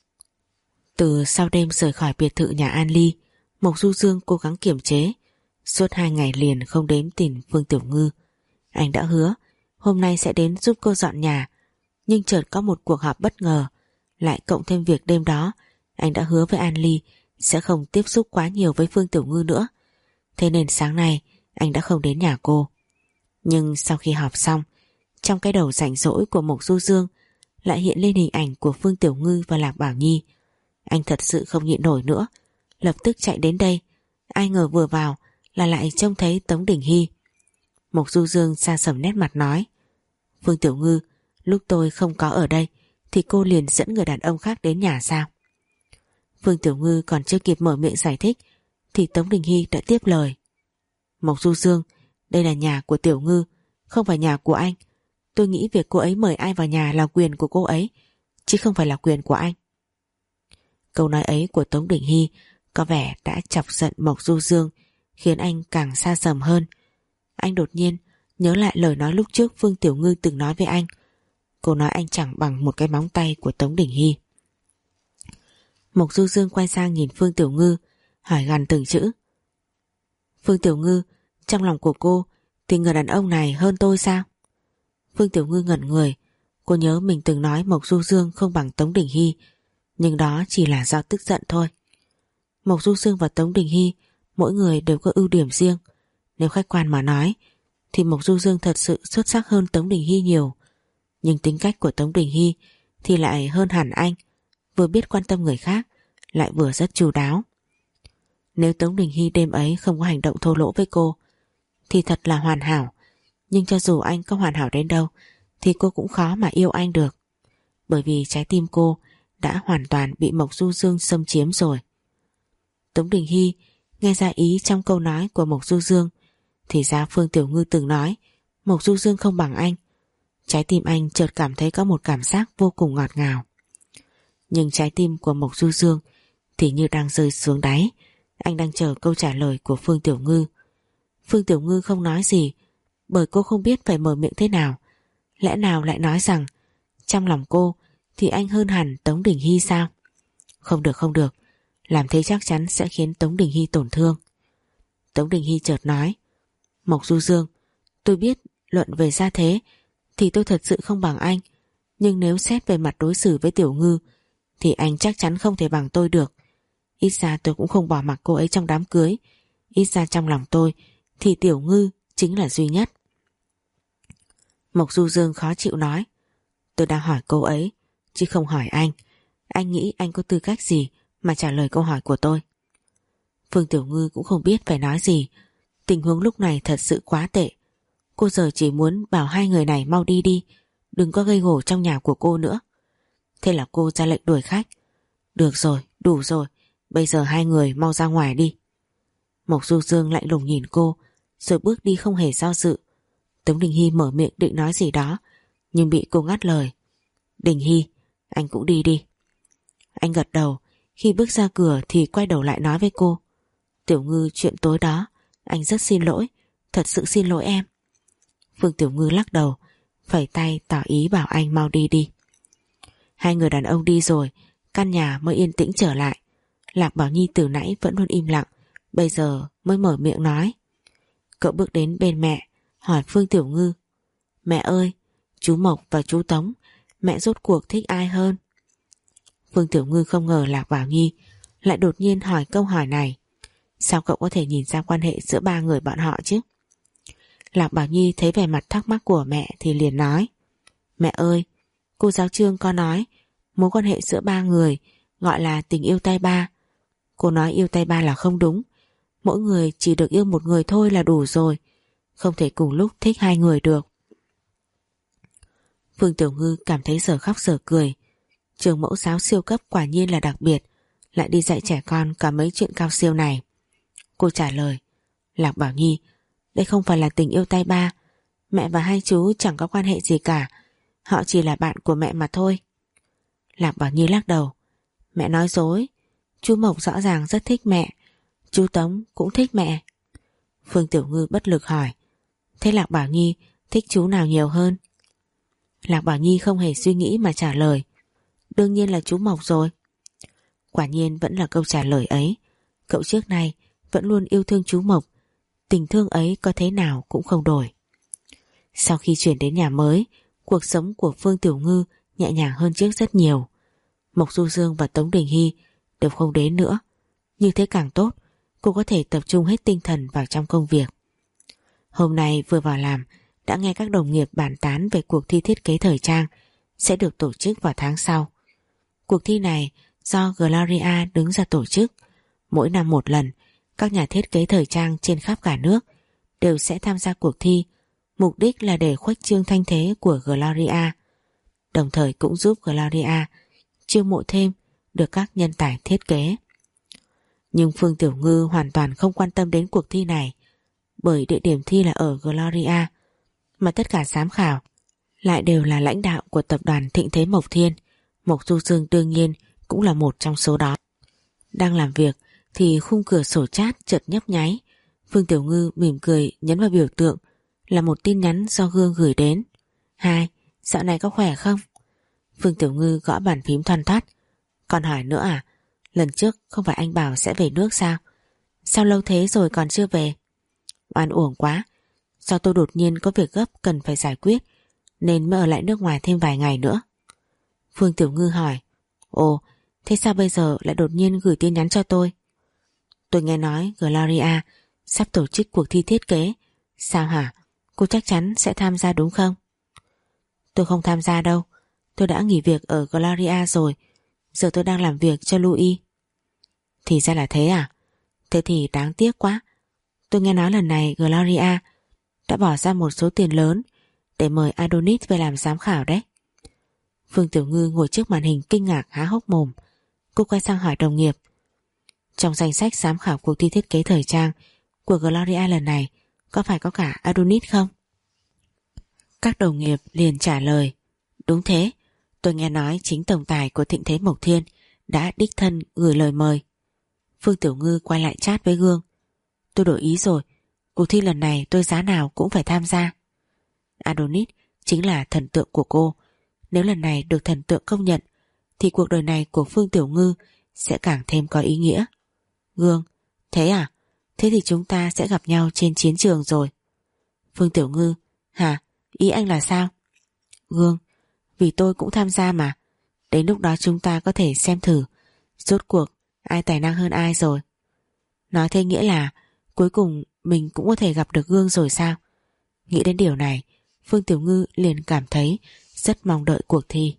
Từ sau đêm rời khỏi biệt thự nhà An Ly, Mộc Du Dương cố gắng kiềm chế, suốt hai ngày liền không đến tìm Phương Tiểu Ngư. Anh đã hứa hôm nay sẽ đến giúp cô dọn nhà, nhưng chợt có một cuộc họp bất ngờ, lại cộng thêm việc đêm đó anh đã hứa với An Ly sẽ không tiếp xúc quá nhiều với Phương Tiểu Ngư nữa, thế nên sáng nay anh đã không đến nhà cô. Nhưng sau khi họp xong, trong cái đầu rảnh rỗi của Mộc Du Dương lại hiện lên hình ảnh của Phương Tiểu Ngư và Lạc Bảo Nhi. Anh thật sự không nhịn nổi nữa, lập tức chạy đến đây. Ai ngờ vừa vào là lại trông thấy Tống Đình Hy. Mộc Du Dương sa sầm nét mặt nói, Phương Tiểu Ngư, lúc tôi không có ở đây thì cô liền dẫn người đàn ông khác đến nhà sao? Phương Tiểu Ngư còn chưa kịp mở miệng giải thích thì Tống Đình Hy đã tiếp lời, Mộc Du Dương, đây là nhà của Tiểu Ngư, không phải nhà của anh. Tôi nghĩ việc cô ấy mời ai vào nhà là quyền của cô ấy, chứ không phải là quyền của anh. Câu nói ấy của Tống Đình Hy có vẻ đã chọc giận Mộc Du Dương, khiến anh càng sa sầm hơn. Anh đột nhiên nhớ lại lời nói lúc trước Phương Tiểu Ngư từng nói với anh. Cô nói anh chẳng bằng một cái móng tay của Tống Đình Hy. Mộc Du Dương quay sang nhìn Phương Tiểu Ngư, hỏi gằn từng chữ, Phương Tiểu Ngư, trong lòng của cô thì người đàn ông này hơn tôi sao? Phương Tiểu Ngư ngẩn người, Cô nhớ mình từng nói Mộc Du Dương không bằng Tống Đình Hy, nhưng đó chỉ là do tức giận thôi. Mộc Du Dương và Tống Đình Hy mỗi người đều có ưu điểm riêng. Nếu khách quan mà nói thì Mộc Du Dương thật sự xuất sắc hơn Tống Đình Hy nhiều. Nhưng tính cách của Tống Đình Hy thì lại hơn hẳn anh, vừa biết quan tâm người khác, lại vừa rất chu đáo. Nếu Tống Đình Hy đêm ấy không có hành động thô lỗ với cô thì thật là hoàn hảo. Nhưng cho dù anh có hoàn hảo đến đâu thì cô cũng khó mà yêu anh được. Bởi vì trái tim cô đã hoàn toàn bị Mộc Du Dương xâm chiếm rồi. Tống Đình Hy nghe ra ý trong câu nói của Mộc Du Dương. Thì ra Phương Tiểu Ngư từng nói Mộc Du Dương không bằng anh. Trái tim anh chợt cảm thấy có một cảm giác vô cùng ngọt ngào. Nhưng trái tim của Mộc Du Dương thì như đang rơi xuống đáy. Anh đang chờ câu trả lời của Phương Tiểu Ngư. Phương Tiểu Ngư không nói gì, bởi cô không biết phải mở miệng thế nào. Lẽ nào lại nói rằng trong lòng cô thì anh hơn hẳn Tống Đình Hy sao? Không được không được, làm thế chắc chắn sẽ khiến Tống Đình Hy tổn thương. Tống Đình Hy chợt nói: Mộc Du Dương, tôi biết luận về gia thế thì tôi thật sự không bằng anh, nhưng nếu xét về mặt đối xử với Tiểu Ngư thì anh chắc chắn không thể bằng tôi được. Ít ra tôi cũng không bỏ mặc cô ấy trong đám cưới. Ít ra trong lòng tôi thì Tiểu Ngư chính là duy nhất. Mộc Du Dương khó chịu nói: Tôi đang hỏi cô ấy chứ không hỏi anh. Anh nghĩ anh có tư cách gì mà trả lời câu hỏi của tôi? Phương Tiểu Ngư cũng không biết phải nói gì. Tình huống lúc này thật sự quá tệ. Cô giờ chỉ muốn bảo hai người này mau đi đi, đừng có gây gổ trong nhà của cô nữa. Thế là cô ra lệnh đuổi khách. Được rồi, đủ rồi, bây giờ hai người mau ra ngoài đi. Mộc Du Dương lạnh lùng nhìn cô, rồi bước đi không hề do dự. Tống Đình Hy mở miệng định nói gì đó, nhưng bị cô ngắt lời. Đình Hy, anh cũng đi đi. Anh gật đầu. Khi bước ra cửa thì quay đầu lại nói với cô: Tiểu Ngư, chuyện tối đó anh rất xin lỗi, thật sự xin lỗi em. Phương Tiểu Ngư lắc đầu, phẩy tay tỏ ý bảo anh mau đi đi. Hai người đàn ông đi rồi, căn nhà mới yên tĩnh trở lại. Lạc Bảo Nhi từ nãy vẫn luôn im lặng, bây giờ mới mở miệng nói. Cậu bước đến bên mẹ, hỏi Phương Tiểu Ngư: Mẹ ơi, chú Mộc và chú Tống, mẹ rốt cuộc thích ai hơn? Phương Tiểu Ngư không ngờ Lạc Bảo Nhi lại đột nhiên hỏi câu hỏi này. Sao cậu có thể nhìn ra quan hệ giữa ba người bọn họ chứ? Lạc Bảo Nhi thấy vẻ mặt thắc mắc của mẹ thì liền nói: Mẹ ơi, cô giáo Trương có nói mối quan hệ giữa ba người gọi là tình yêu tay ba. Cô nói yêu tay ba là không đúng. Mỗi người chỉ được yêu một người thôi là đủ rồi, không thể cùng lúc thích hai người được. Phương Tiểu Ngư cảm thấy giờ khóc giờ cười. Trường mẫu giáo siêu cấp quả nhiên là đặc biệt, lại đi dạy trẻ con cả mấy chuyện cao siêu này. Cô trả lời: Lạc Bảo Nhi, đây không phải là tình yêu tay ba. Mẹ và hai chú chẳng có quan hệ gì cả, họ chỉ là bạn của mẹ mà thôi. Lạc Bảo Nhi lắc đầu: Mẹ nói dối, chú Mộc rõ ràng rất thích mẹ, chú Tống cũng thích mẹ. Phương Tiểu Ngư bất lực hỏi: Thế Lạc Bảo Nhi thích chú nào nhiều hơn? Lạc Bảo Nhi không hề suy nghĩ mà trả lời: Đương nhiên là chú Mộc rồi. Quả nhiên vẫn là câu trả lời ấy. Cậu trước nay vẫn luôn yêu thương chú Mộc, tình thương ấy có thế nào cũng không đổi. Sau khi chuyển đến nhà mới, cuộc sống của Phương Tiểu Ngư nhẹ nhàng hơn trước rất nhiều. Mộc Du Dương và Tống Đình Hy đều không đến nữa. Như thế càng tốt, cô có thể tập trung hết tinh thần vào trong công việc. Hôm nay vừa vào làm đã nghe các đồng nghiệp bàn tán về cuộc thi thiết kế thời trang sẽ được tổ chức vào tháng sau. Cuộc thi này do Gloria đứng ra tổ chức. Mỗi năm một lần, các nhà thiết kế thời trang trên khắp cả nước đều sẽ tham gia cuộc thi, mục đích là để khuếch trương thanh thế của Gloria, đồng thời cũng giúp Gloria chiêu mộ thêm được các nhân tài thiết kế. Nhưng Phương Tiểu Ngư hoàn toàn không quan tâm đến cuộc thi này, bởi địa điểm thi là ở Gloria, mà tất cả giám khảo lại đều là lãnh đạo của tập đoàn Thịnh Thế Mộc Thiên. Mộc Du Dương đương nhiên cũng là một trong số đó. Đang làm việc thì khung cửa sổ chat chợt nhấp nháy. Phương Tiểu Ngư mỉm cười nhấn vào biểu tượng là một tin nhắn do Gương gửi đến. Hai, dạo này có khỏe không? Phương Tiểu Ngư gõ bàn phím thoăn thoắt. Còn hỏi nữa à? Lần trước không phải anh bảo sẽ về nước sao? Sao lâu thế rồi còn chưa về? Oan uổng quá. Do tôi đột nhiên có việc gấp cần phải giải quyết, nên mới ở lại nước ngoài thêm vài ngày nữa. Phương Tiểu Ngư hỏi, ồ, thế sao bây giờ lại đột nhiên gửi tin nhắn cho tôi? Tôi nghe nói Gloria sắp tổ chức cuộc thi thiết kế. Sao hả? Cô chắc chắn sẽ tham gia đúng không? Tôi không tham gia đâu. Tôi đã nghỉ việc ở Gloria rồi. Giờ tôi đang làm việc cho Louis. Thì ra là thế à? Thế thì đáng tiếc quá. Tôi nghe nói lần này Gloria đã bỏ ra một số tiền lớn để mời Adonis về làm giám khảo đấy. Phương Tiểu Ngư ngồi trước màn hình kinh ngạc há hốc mồm. Cô quay sang hỏi đồng nghiệp, trong danh sách giám khảo cuộc thi thiết kế thời trang của Gloria lần này có phải có cả Adonis không? Các đồng nghiệp liền trả lời, đúng thế, tôi nghe nói chính tổng tài của Thịnh Thế Mộc Thiên đã đích thân gửi lời mời. Phương Tiểu Ngư quay lại chat với Gương, tôi đổi ý rồi, cuộc thi lần này tôi giá nào cũng phải tham gia. Adonis chính là thần tượng của cô, nếu lần này được thần tượng công nhận thì cuộc đời này của Phương Tiểu Ngư sẽ càng thêm có ý nghĩa. Gương, thế à? Thế thì chúng ta sẽ gặp nhau trên chiến trường rồi. Phương Tiểu Ngư, hả? Ý anh là sao? Gương, vì tôi cũng tham gia mà. Đến lúc đó chúng ta có thể xem thử rốt cuộc ai tài năng hơn ai rồi. Nói thế nghĩa là cuối cùng mình cũng có thể gặp được Gương rồi sao? Nghĩ đến điều này, Phương Tiểu Ngư liền cảm thấy rất mong đợi cuộc thi.